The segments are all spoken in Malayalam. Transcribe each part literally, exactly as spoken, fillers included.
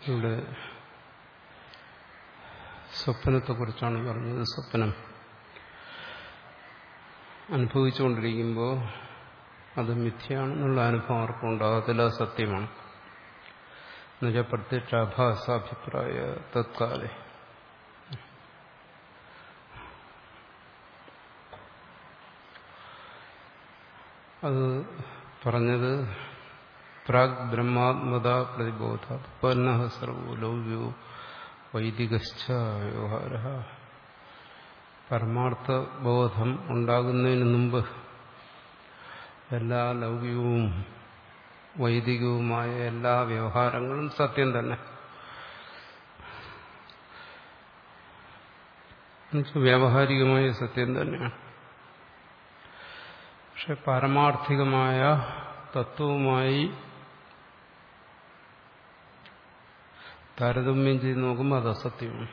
ഇവിടെ സ്വപ്നത്തെക്കുറിച്ചാണ് പറഞ്ഞത്. സ്വപ്നം അനുഭവിച്ചുകൊണ്ടിരിക്കുമ്പോൾ അത് മിഥ്യയാണെന്നുള്ള അനുഭവം ആർക്കും ഉണ്ടാകത്തില്ല, സത്യമാണ്. എന്നുവെച്ചാൽ പ്രത്യക്ഷാഭാസാഭിപ്രായ തത്കാലേ. അത് പറഞ്ഞത് പ്രാഗ് ബ്രഹ്മാത്മത പ്രതിബോധ ഉത്പന്ന സർവോ ലൗക്യോ വൈദികശ്ച വ്യവഹാര. പരമാർത്ഥ ബോധം ഉണ്ടാകുന്നതിന് മുമ്പ് എല്ലാ ലൗകികവും വൈദികവുമായ എല്ലാ വ്യവഹാരങ്ങളും സത്യം തന്നെ. വ്യാവഹാരികമായ സത്യം തന്നെയാണ്. പക്ഷെ പാരമാർത്ഥികമായ തത്വവുമായി താരതമ്യം ചെയ്ത് നോക്കുമ്പോൾ അത് അസത്യമാണ്.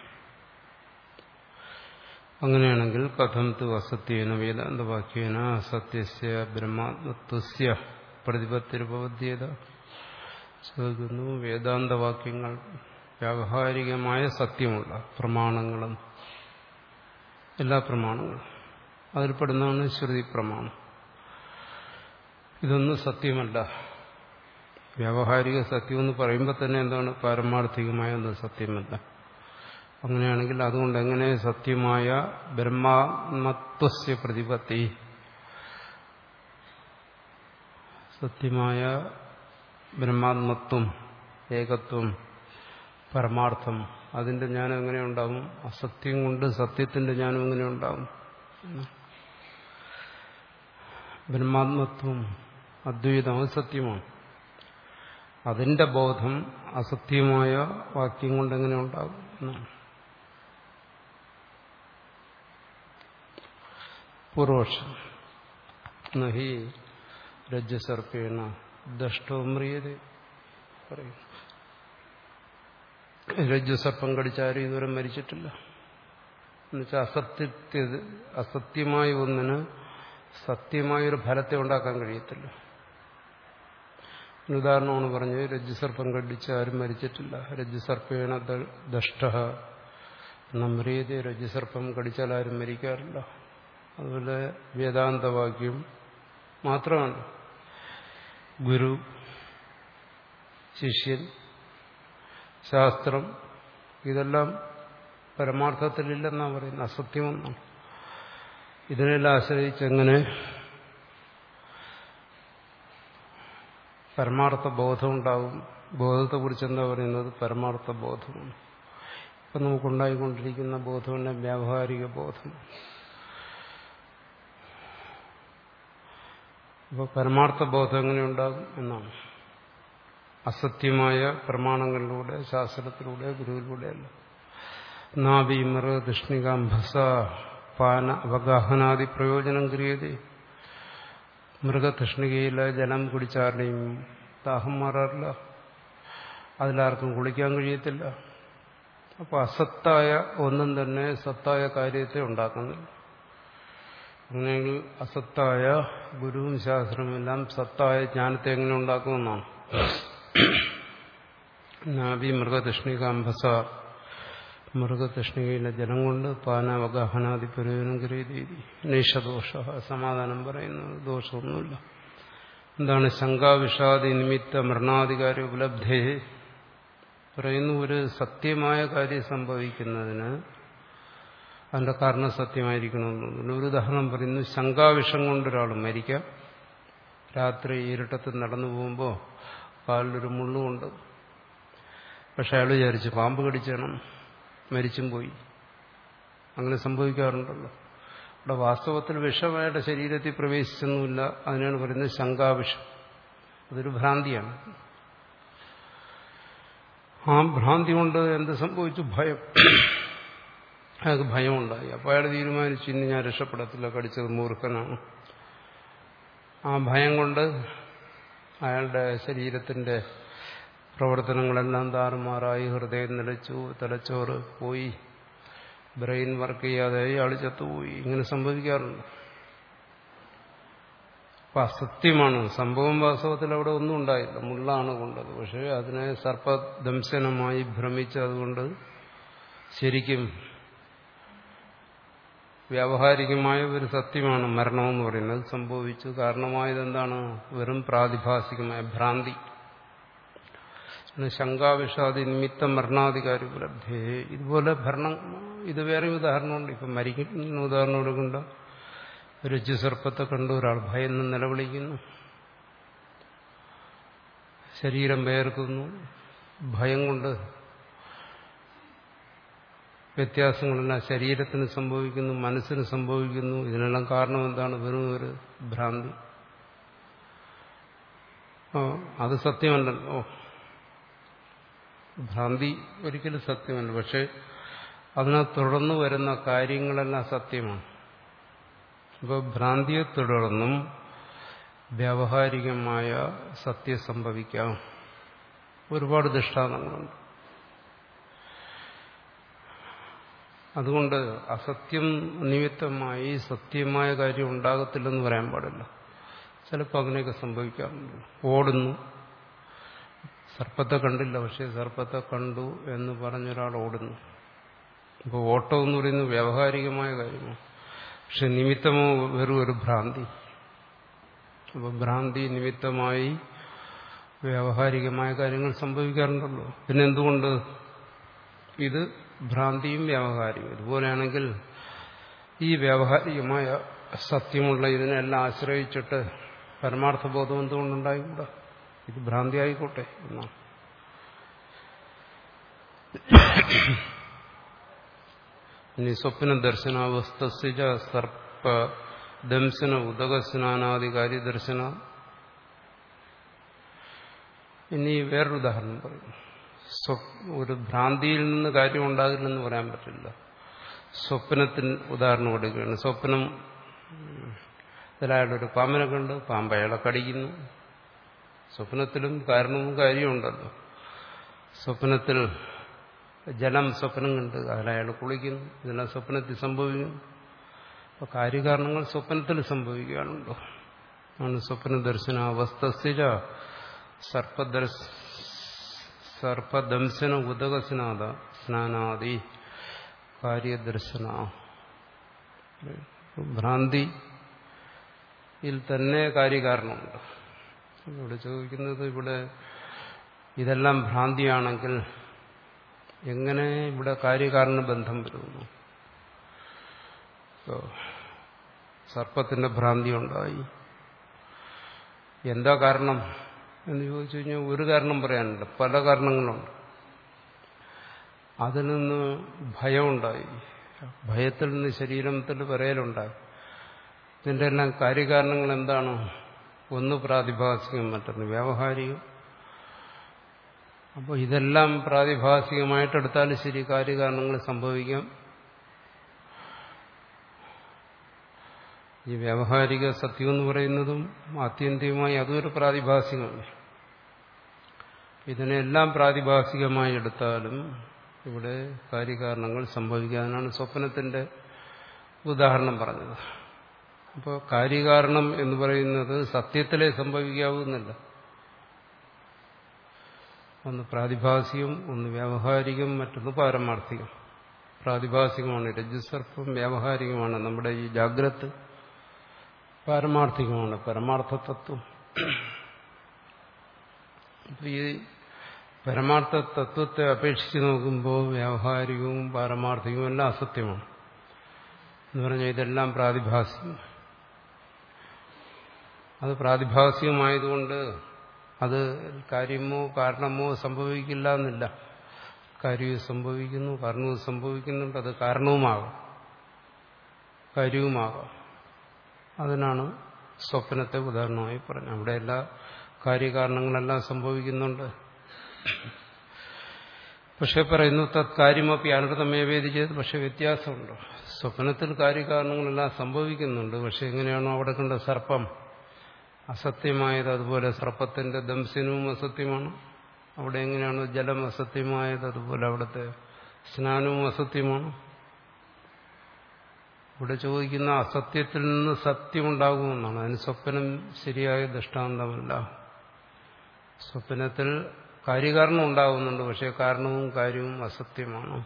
അങ്ങനെയാണെങ്കിൽ കഥം തു അസത്യേന വേദാന്തവാക്യേന അസത്യസ്യ ബ്രഹ്മാത്മത്വസ്യ പ്രതിപത്തിരുപദ്ധ്യത. ചോദിക്കുന്നു, വേദാന്തവാക്യങ്ങൾ വ്യാവഹാരികമായ സത്യമുള്ള പ്രമാണങ്ങളും എല്ലാ പ്രമാണങ്ങളും അതിൽപ്പെടുന്നതാണ് ശ്രുതി പ്രമാണം. ഇതൊന്നും സത്യമല്ല. വ്യാവഹാരിക സത്യം എന്ന് പറയുമ്പോൾ തന്നെ എന്താണ്? പാരമാർത്ഥികമായ ഒന്നും സത്യമല്ല. അങ്ങനെയാണെങ്കിൽ അതുകൊണ്ട് എങ്ങനെ സത്യമായ ബ്രഹ്മാത്മത്വസ്യ പ്രതിപത്തി, സത്യമായ ബ്രഹ്മാത്മത്വം, ഏകത്വം, പരമാർത്ഥം, അതിന്റെ ജ്ഞാനം എങ്ങനെ ഉണ്ടാകും? അസത്യം കൊണ്ട് സത്യത്തിന്റെ ജ്ഞാനം എങ്ങനെ ഉണ്ടാകും? ബ്രഹ്മാത്മത്വം അദ്വൈതം അത് സത്യമാണ്. അതിന്റെ ബോധം അസത്യമായ വാക്യം കൊണ്ട് എങ്ങനെ ഉണ്ടാകും എന്നാണ് പൂർവപക്ഷം. നഹി രജ്ജുസർപ്പേണ ദഷ്ടോ മ്രിയതേ പറയും. രജ്ജുസർപ്പം കടിച്ചാരും ഇതുവരെ മരിച്ചിട്ടില്ല. എന്നുവെച്ചാൽ അസത്യത്തെ അസത്യമായ ഒന്നിന് സത്യമായൊരു ഫലത്തെ ഉണ്ടാക്കാൻ കഴിയത്തില്ല. ഉദാഹരണമാണ് പറഞ്ഞത്, രജ്ജുസർപ്പം കടിച്ച് ആരും മരിച്ചിട്ടില്ല. രജ്ജുസർപ്പേണ ദഷ്ട നമ്രിയതേ, രജ്ജുസർപ്പം കടിച്ചാൽ ആരും മരിക്കാറില്ല. അതുപോലെ വേദാന്തവാക്യം മാത്രമാണ്. ഗുരു, ശിഷ്യൻ, ശാസ്ത്രം ഇതെല്ലാം പരമാർത്ഥത്തിലില്ലെന്നാണ് പറയുന്നത്, അസത്യമെന്നാണ്. ഇതിനെല്ലാം ആശ്രയിച്ചെങ്ങനെ പരമാർത്ഥ ബോധം ഉണ്ടാകും? ബോധത്തെക്കുറിച്ച് എന്താ പറയുന്നത്? പരമാർത്ഥ ബോധമാണ്. ഇപ്പം നമുക്കുണ്ടായിക്കൊണ്ടിരിക്കുന്ന ബോധം വ്യാവഹാരിക ബോധം. അപ്പോൾ പരമാർത്ഥ ബോധം എങ്ങനെ ഉണ്ടാകും എന്നാണ്. അസത്യമായ പ്രമാണങ്ങളിലൂടെ, ശാസ്ത്രത്തിലൂടെ, ഗുരുവിലൂടെയല്ല. നാഭി മൃഗ തൃഷ്ണികാംഭസ പാന അവഗാഹനാദി പ്രയോജനം ക്രിയതേ. മൃഗതൃഷ്ണികയിലെ ജലം കുടിച്ചാരുടെയും ദാഹം മാറാറില്ല, അതിലാർക്കും കുളിക്കാൻ കഴിയത്തില്ല. അപ്പോൾ അസത്തായ ഒന്നും തന്നെ സത്തായ കാര്യത്തെ ഉണ്ടാക്കുന്നില്ല. അങ്ങനെയെങ്കിൽ അസത്തായ ഗുരുവും ശാസ്ത്രവും എല്ലാം സത്തായ ജ്ഞാനത്തെ എങ്ങനെ ഉണ്ടാക്കുമെന്നാണ്. നാഭി മൃഗതൃഷ്ണികാംഭസ, മൃഗതൃഷ്ണികയിലെ ജലം കൊണ്ട് പാനാവഗാഹനാദി പ്രയോജനം കരുതി നൈഷദോഷ, സമാധാനം പറയുന്നത് ദോഷമൊന്നുമില്ല. എന്താണ്? ശങ്കാവിഷാദി നിമിത്ത മരണാധികാരി ഉപലബ്ധേ പറയുന്നു. ഒരു സത്യമായ കാര്യം സംഭവിക്കുന്നതിന് അതിന്റെ കാരണം സത്യമായിരിക്കണമെന്നൊന്നുമില്ല. ഒരു ഉദാഹരണം പറയുന്നു. ശങ്കാവിഷം കൊണ്ടൊരാൾ മരിക്കാം. രാത്രി ഇരുട്ടത്ത് നടന്നു പോകുമ്പോൾ കാലിലൊരു മുള്ളുകൊണ്ട്, പക്ഷെ അയാൾ വിചാരിച്ചു പാമ്പ് കടിച്ചണം, മരിച്ചും പോയി. അങ്ങനെ സംഭവിക്കാറുണ്ടല്ലോ. അവിടെ വാസ്തവത്തിൽ വിഷം അയാളുടെ ശരീരത്തിൽ പ്രവേശിച്ചൊന്നുമില്ല. അതിനാണ് പറയുന്നത് ശങ്കാവിഷം. അതൊരു ഭ്രാന്തിയാണ്. ആ ഭ്രാന്തി കൊണ്ട് എന്ത് സംഭവിച്ചു? ഭയം. അയാൾക്ക് ഭയമുണ്ടായി. അപ്പോൾ അയാൾ തീരുമാനിച്ചു, ഇനി ഞാൻ രക്ഷപ്പെടത്തില്ല, കടിച്ചത് മൂർഖനാണ്. ആ ഭയം കൊണ്ട് അയാളുടെ ശരീരത്തിന്റെ പ്രവർത്തനങ്ങളെല്ലാം താറുമാറായി. ഹൃദയം നിലച്ചു, തലച്ചോറ് പോയി, ബ്രെയിൻ വർക്ക് ചെയ്യാതെ അയാൾ ചത്തുപോയി. ഇങ്ങനെ സംഭവിക്കാറുണ്ട്. അപ്പൊ അസത്യമാണ് സംഭവം. വാസ്തവത്തിൽ അവിടെ ഒന്നും ഉണ്ടായില്ല, മുള്ളാണ് കൊണ്ടത്. പക്ഷെ അതിനെ സർപ്പദംശനമായി ഭ്രമിച്ച് അതുകൊണ്ട് ശരിക്കും വ്യാവഹാരികമായ ഒരു സത്യമാണ് മരണമെന്ന് പറയുന്നത് സംഭവിച്ചു. കാരണമായത് എന്താണ്? വെറും പ്രാതിഭാസികമായ ഭ്രാന്തി. ശങ്കാവിഷാദി നിമിത്തം മരണാധികാരി ഉപലബ്ധേ. ഇതുപോലെ ഭരണം, ഇത് വേറെ ഉദാഹരണമുണ്ട്. ഇപ്പം മരിക്കുന്ന ഉദാഹരണം എടുക്കണ്ട. രജ്ജുസർപ്പത്തെ കണ്ടു ഒരാൾ ഭയന്ന് നിലവിളിക്കുന്നു, ശരീരം വേർക്കുന്നു, ഭയം കൊണ്ട് വ്യത്യാസങ്ങളെല്ലാം ശരീരത്തിന് സംഭവിക്കുന്നു, മനസ്സിന് സംഭവിക്കുന്നു. ഇതിനെല്ലാം കാരണം എന്താണ്? വെറും ഒരു ഭ്രാന്തി. ഓ അത് സത്യമല്ലല്ലോ. ഭ്രാന്തി ഒരിക്കലും സത്യമല്ല. പക്ഷെ അതിനെ തുടർന്ന് വരുന്ന കാര്യങ്ങളെല്ലാം സത്യമാണ്. അപ്പോൾ ഭ്രാന്തിയെ തുടർന്നും വ്യാവഹാരികമായ സത്യം സംഭവിക്കാം. ഒരുപാട് ദൃഷ്ടാന്തങ്ങളുണ്ട്. അതുകൊണ്ട് അസത്യം നിമിത്തമായി സത്യമായ കാര്യം ഉണ്ടാകത്തില്ലെന്ന് പറയാൻ പാടില്ല. ചിലപ്പോൾ അങ്ങനെയൊക്കെ സംഭവിക്കാറുണ്ട്. ഓടുന്നു, സർപ്പത്തെ കണ്ടില്ല, പക്ഷെ സർപ്പത്തെ കണ്ടു എന്ന് പറഞ്ഞൊരാൾ ഓടുന്നു. അപ്പോൾ ഓട്ടം എന്ന് പറയുന്നത് വ്യാവഹാരികമായ കാര്യമാണ്. പക്ഷെ നിമിത്തമോ വെറും ഒരു ഭ്രാന്തി. അപ്പോൾ ഭ്രാന്തി നിമിത്തമായി വ്യാവഹാരികമായ കാര്യങ്ങൾ സംഭവിക്കാറുണ്ടല്ലോ. പിന്നെ എന്തുകൊണ്ട് ഇത് ഭ്രാന്തിയും വ്യാവഹാരികം? ഇതുപോലെയാണെങ്കിൽ ഈ വ്യാവഹാരികമായ സത്യമുള്ള ഇതിനെല്ലാം ആശ്രയിച്ചിട്ട് പരമാർത്ഥബോധം എന്തുകൊണ്ടുണ്ടായിക്കൂടാ? ഇത് ഭ്രാന്തി ആയിക്കോട്ടെ എന്നാണ്. ഇനി സ്വപ്ന ദർശനാവസ്ഥ സർപ്പ ദംശന ഉദകസ്നാനാദികാരി ദർശന. ഇനി വേറൊരു ഉദാഹരണം പറയും. ഒരു ഭ്രാന്തിയിൽ നിന്ന് കാര്യം ഉണ്ടാകില്ലെന്ന് പറയാൻ പറ്റില്ല. സ്വപ്നത്തിന് ഉദാഹരണം കൊടുക്കുകയാണ്. സ്വപ്നം ഇതിലയാളൊരു പാമ്പിനെ കണ്ട് പാമ്പ് അയാളെ കടിക്കുന്നു. സ്വപ്നത്തിലും കാരണവും കാര്യമുണ്ടല്ലോ. സ്വപ്നത്തിൽ ജലം സ്വപ്നം കണ്ട് അതിലയാൾ കുളിക്കുന്നു. ഇതെല്ലാം സ്വപ്നത്തിൽ സംഭവിക്കുന്നു. അപ്പോൾ കാര്യകാരണങ്ങൾ സ്വപ്നത്തിൽ സംഭവിക്കുകയാണല്ലോ. ആണ് സ്വപ്ന ദർശന അവസ്ഥിത സർപ്പദർശ സർപ്പദംശന ഉദകസ്നാദ സ്നാനാദി കാര്യദർശന. ഭ്രാന്തിയിൽ തന്നെ കാര്യകാരണമുണ്ട്. ഇവിടെ ചോദിക്കുന്നത്, ഇവിടെ ഇതെല്ലാം ഭ്രാന്തിയാണെങ്കിൽ എങ്ങനെ ഇവിടെ കാര്യകാരണ ബന്ധം വരുന്നു? സർപ്പത്തിന്റെ ഭ്രാന്തി ഉണ്ടായി, എന്താ കാരണം എന്ന് ചോദിച്ചു കഴിഞ്ഞാൽ ഒരു കാരണം പറയാനില്ല, പല കാരണങ്ങളുണ്ട്. അതിൽ നിന്ന് ഭയമുണ്ടായി, ഭയത്തിൽ നിന്ന് ശരീരത്തിൽ വിറയലുണ്ടായി. ഇതിൻ്റെ എല്ലാം കാര്യകാരണങ്ങൾ എന്താണ്? ഒന്ന് പ്രാതിഭാസികം, മറ്റൊന്ന് വ്യാവഹാരികം. അപ്പോൾ ഇതെല്ലാം പ്രാതിഭാസികമായിട്ടെടുത്താലും ശരി കാര്യകാരണങ്ങൾ സംഭവിക്കാം. ഈ വ്യാവഹാരിക സത്യം എന്ന് പറയുന്നതും ആത്യന്തികമായി അതൊരു പ്രാതിഭാസികമാണ്. ഇതിനെല്ലാം പ്രാതിഭാസികമായി എടുത്താലും ഇവിടെ കാര്യകാരണങ്ങൾ സംഭവിക്കാനാണ് സ്വപ്നത്തിന്റെ ഉദാഹരണം പറഞ്ഞത്. അപ്പോൾ കാര്യകാരണം എന്ന് പറയുന്നത് സത്യത്തിലേ സംഭവിക്കാവുന്നില്ല. ഒന്ന് പ്രാതിഭാസികം, ഒന്ന് വ്യാവഹാരികം, മറ്റൊന്ന് പാരമാർത്ഥികം. പ്രാതിഭാസികമാണ് രജ്ജുസർപ്പം, വ്യാവഹാരികമാണ് നമ്മുടെ ഈ ജാഗ്രത്, പാരമാർത്ഥികമാണ് പരമാർത്ഥ തത്വം. ഈ പരമാർത്ഥ തത്വത്തെ അപേക്ഷിച്ച് നോക്കുമ്പോൾ വ്യാവഹാരികവും പാരമാർത്ഥികവും എല്ലാം അസത്യമാണ് എന്ന് പറഞ്ഞാൽ ഇതെല്ലാം പ്രാതിഭാസികം. അത് പ്രാതിഭാസികമായതുകൊണ്ട് അത് കാര്യമോ കാരണമോ സംഭവിക്കില്ല എന്നില്ല. കാര്യവും സംഭവിക്കുന്നു, കാരണവും സംഭവിക്കുന്നുണ്ട്. അത് കാരണവുമാകാം കാര്യവുമാകാം. അതിനാണ് സ്വപ്നത്തെ ഉദാഹരണമായി പറഞ്ഞത്. അവിടെ എല്ലാ കാര്യകാരണങ്ങളെല്ലാം സംഭവിക്കുന്നുണ്ട്. പക്ഷെ പറയുന്നു തത്കാര്യമൊക്കെ അനൃതമേവേദി ചെയ്ത്. പക്ഷെ വ്യത്യാസമുണ്ട്. സ്വപ്നത്തിൽ കാര്യകാരണങ്ങളെല്ലാം സംഭവിക്കുന്നുണ്ട്. പക്ഷെ എങ്ങനെയാണോ അവിടെ കണ്ട സർപ്പം അസത്യമായത്, അതുപോലെ സർപ്പത്തിന്റെ ദംശനവും അസത്യമാണ്. അവിടെ എങ്ങനെയാണോ ജലം അസത്യമായത്, അതുപോലെ അവിടുത്തെ സ്നാനവും അസത്യമാണ്. ഇവിടെ ചോദിക്കുന്ന അസത്യത്തിൽ നിന്ന് സത്യമുണ്ടാകുമെന്നാണ്. അതിന് സ്വപ്നം ശരിയായ ദൃഷ്ടാന്തമല്ല. സ്വപ്നത്തിൽ കാര്യകാരണം ഉണ്ടാകുന്നുണ്ട്, പക്ഷെ കാരണവും കാര്യവും അസത്യമാണ്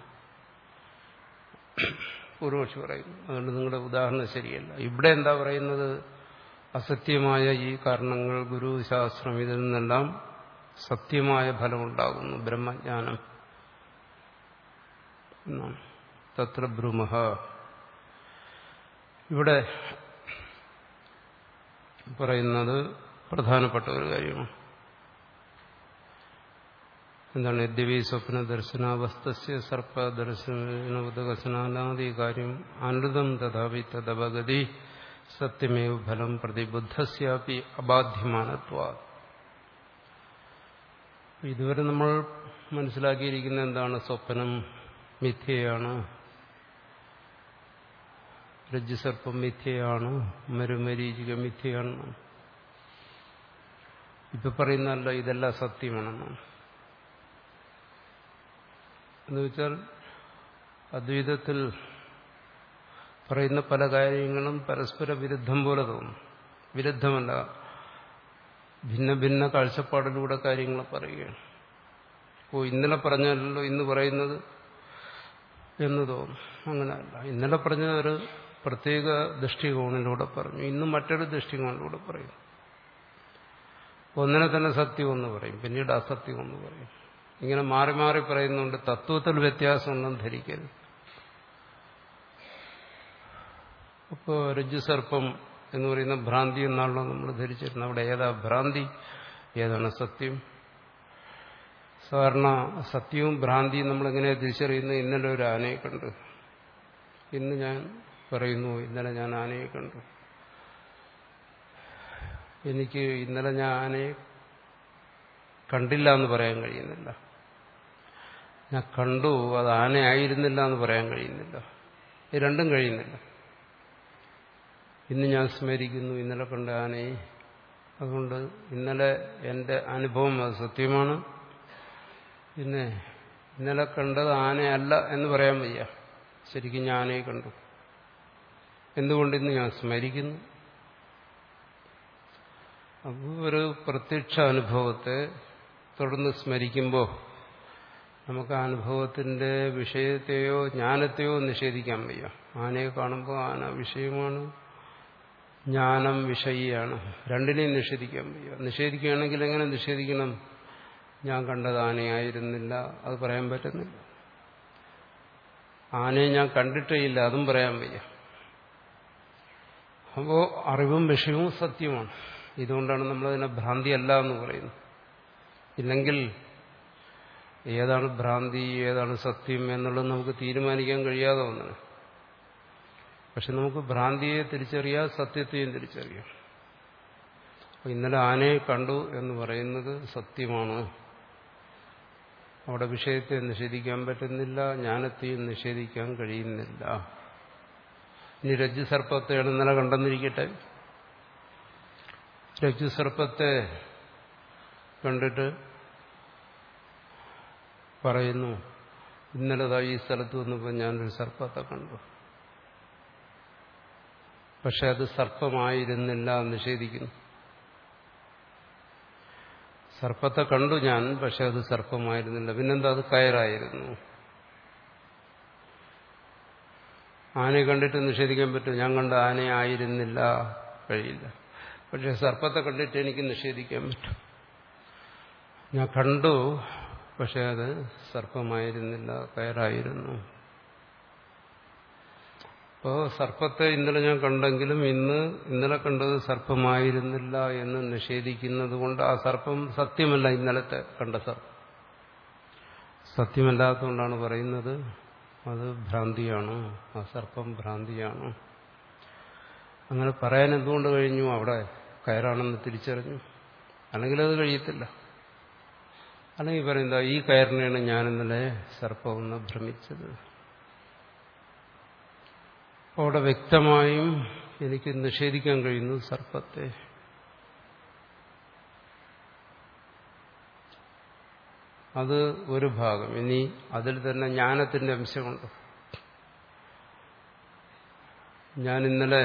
പൂർവക്ഷി പറയുന്നു. അതുകൊണ്ട് നിങ്ങളുടെ ഉദാഹരണം ശരിയല്ല. ഇവിടെ എന്താ പറയുന്നത്? അസത്യമായ ഈ കാരണങ്ങൾ, ഗുരു, ശാസ്ത്രം, ഇതിൽ നിന്നെല്ലാം സത്യമായ ഫലമുണ്ടാകുന്നു, ബ്രഹ്മജ്ഞാനം എന്നാണ്. തത്ര ബ്രൂമഃ. ഇവിടെ പറയുന്നത് പ്രധാനപ്പെട്ട ഒരു കാര്യമാണ്. എന്താണ്? യദ്യപി സ്വപ്ന ദർശനാവസ്ഥസ്യ സർപ്പ ദർശനോദകസനാദി കാര്യം അനൃതം തഥാപി തദവഗതി സത്യമേവ ഫലം പ്രതിബുദ്ധസ്യാപി അബാധ്യമാനത്വാ. ഇതുവരെ നമ്മൾ മനസ്സിലാക്കിയിരിക്കുന്ന എന്താണ്? സ്വപ്നം മിഥ്യയാണ്, രജ്ജുസർപ്പം മിഥ്യയാണ്, മരുമരീചിക മിഥ്യയാണ്. ഇപ്പൊ പറയുന്നതല്ല ഇതെല്ലാം സത്യമാണെന്നാണ്. എന്നുവെച്ചാൽ അദ്വൈതത്തിൽ പറയുന്ന പല കാര്യങ്ങളും പരസ്പര വിരുദ്ധം പോലെ തോന്നും. വിരുദ്ധമല്ല, ഭിന്ന ഭിന്ന കാഴ്ചപ്പാടിലൂടെ കാര്യങ്ങൾ പറയുകയാണ്. ഓ, ഇന്നലെ പറഞ്ഞല്ലോ ഇന്ന് പറയുന്നത് എന്ന് തോന്നും. അങ്ങനെയല്ല. ഇന്നലെ പറഞ്ഞ ഒരു പ്രത്യേക ദൃഷ്ടികോണിലൂടെ പറഞ്ഞു, ഇന്ന് മറ്റൊരു ദൃഷ്ടികോണിലൂടെ പറയും. ഒന്നിനെ തന്നെ സത്യം എന്ന് പറയും, പിന്നീട് അസത്യം എന്ന് പറയും. ഇങ്ങനെ മാറി മാറി പറയുന്നുണ്ട്. തത്വത്തിൽ വ്യത്യാസമുണ്ടെന്ന് ധരിക്കരുത്. അപ്പോൾ രജ്ജുസർപ്പം എന്ന് പറയുന്ന ഭ്രാന്തി എന്നാണല്ലോ നമ്മൾ ധരിച്ചിരുന്നത്. അവിടെ ഏതാ ഭ്രാന്തി, ഏതാണ് സത്യം? സാധാരണ സത്യവും ഭ്രാന്തിയും നമ്മളെങ്ങനെയാണ് തിരിച്ചറിയുന്നത്? ഇന്നലെ ഒരു ആനയെ കണ്ടു, ഇന്ന് ഞാൻ പറയുന്നു ഇന്നലെ ഞാൻ ആനയെ കണ്ടു. എനിക്ക് ഇന്നലെ ഞാൻ ആനയെ കണ്ടില്ല എന്ന് പറയാൻ കഴിയുന്നില്ല. ഞാൻ കണ്ടു, അത് ആനയായിരുന്നില്ല എന്ന് പറയാൻ കഴിയുന്നില്ല. ഇത് രണ്ടും കഴിയുന്നില്ല. ഇന്ന് ഞാൻ സ്മരിക്കുന്നു ഇന്നലെ കണ്ട ആനയെ. അതുകൊണ്ട് ഇന്നലെ എൻ്റെ അനുഭവം അത് സത്യമാണ്. പിന്നെ ഇന്നലെ കണ്ടത് ആനയല്ല എന്ന് പറയാൻ വയ്യ. ശരിക്കും ഞാൻ ആനയെ കണ്ടു. എന്തുകൊണ്ട്? ഇന്ന് ഞാൻ സ്മരിക്കുന്നു. അപ്പോൾ ഒരു പ്രത്യക്ഷ അനുഭവത്തെ തുടർന്ന് സ്മരിക്കുമ്പോൾ നമുക്ക് ആ അനുഭവത്തിന്റെ വിഷയത്തെയോ ജ്ഞാനത്തെയോ നിഷേധിക്കാൻ വയ്യ. ആനയെ കാണുമ്പോൾ ആന വിഷയമാണ്, ജ്ഞാനം വിഷയിയാണ്. രണ്ടിനെയും നിഷേധിക്കാൻ വയ്യ. നിഷേധിക്കുകയാണെങ്കിൽ എങ്ങനെ നിഷേധിക്കണം? ഞാൻ കണ്ടത് ആനയായിരുന്നില്ല, അത് പറയാൻ പറ്റുന്നില്ല. ആനയെ ഞാൻ കണ്ടിട്ടേ ഇല്ല, അതും പറയാൻ വയ്യ. അപ്പോൾ അറിവും വിഷയവും സത്യമാണ്. ഇതുകൊണ്ടാണ് നമ്മളതിനെ ഭ്രാന്തിയല്ല എന്ന് പറയുന്നത്. ഇല്ലെങ്കിൽ ഏതാണ് ഭ്രാന്തി, ഏതാണ് സത്യം എന്നുള്ളത് നമുക്ക് തീരുമാനിക്കാൻ കഴിയാതെ ഒന്നാണ്. പക്ഷെ നമുക്ക് ഭ്രാന്തിയെ തിരിച്ചറിയാം, സത്യത്തെയും തിരിച്ചറിയാം. അപ്പോൾ ഇന്നലെ ആനയെ കണ്ടു എന്ന് പറയുന്നത് സത്യമാണ്. അവിടെ വിഷയത്തെ നിഷേധിക്കാൻ പറ്റുന്നില്ല, ജ്ഞാനത്തെയും നിഷേധിക്കാൻ കഴിയുന്നില്ല. ഇനി രജ്ജുസർപ്പത്തെയാണ് ഇന്നലെ കണ്ടെന്നിരിക്കട്ടെ. രജ്ജുസർപ്പത്തെ കണ്ടിട്ട് പറയുന്നു, ഇന്നലെതാ ഈ സ്ഥലത്ത് വന്നപ്പോൾ ഞാനൊരു സർപ്പത്തെ കണ്ടു. പക്ഷെ അത് സർപ്പമായിരുന്നില്ല, നിഷേധിക്കുന്നു. സർപ്പത്തെ കണ്ടു ഞാൻ, പക്ഷെ അത് സർപ്പമായിരുന്നില്ല. പിന്നെന്താ? അത് കയറായിരുന്നു. ആനയെ കണ്ടിട്ട് നിഷേധിക്കാൻ പറ്റും? ഞാൻ കണ്ട ആനയായിരുന്നില്ല, കഴിയില്ല. പക്ഷെ സർപ്പത്തെ കണ്ടിട്ട് എനിക്ക് നിഷേധിക്കാൻ പറ്റും. ഞാൻ കണ്ടു, പക്ഷെ അത് സർപ്പമായിരുന്നില്ല, കയറായിരുന്നു. അപ്പോൾ സർപ്പത്തെ ഇന്നലെ ഞാൻ കണ്ടെങ്കിലും ഇന്ന് ഇന്നലെ കണ്ടത് സർപ്പമായിരുന്നില്ല എന്ന് നിഷേധിക്കുന്നത് കൊണ്ട് ആ സർപ്പം സത്യമല്ല. ഇന്നലത്തെ കണ്ട സർപ്പം സത്യമല്ലാത്തതുകൊണ്ടാണ് പറയുന്നത് അത് ഭ്രാന്തിയാണ്, ആ സർപ്പം ഭ്രാന്തിയാണ്. അങ്ങനെ പറയാൻ എന്തുകൊണ്ട് കഴിഞ്ഞു? അവിടെ കയറാണെന്ന് തിരിച്ചറിഞ്ഞു. അല്ലെങ്കിൽ അത് കഴിയത്തില്ല. അല്ലെങ്കിൽ പറയുന്നത് ഈ കയറിനെയാണ് ഞാനിന്നലെ സർപ്പമെന്ന് ഭ്രമിച്ചത്. അവിടെ വ്യക്തമായും എനിക്ക് നിഷേധിക്കാൻ കഴിയുന്നു സർപ്പത്തെ. അത് ഒരു ഭാഗം. ഇനി അതിൽ തന്നെ ജ്ഞാനത്തിന്റെ അംശമുണ്ട്. ഞാൻ ഇന്നലെ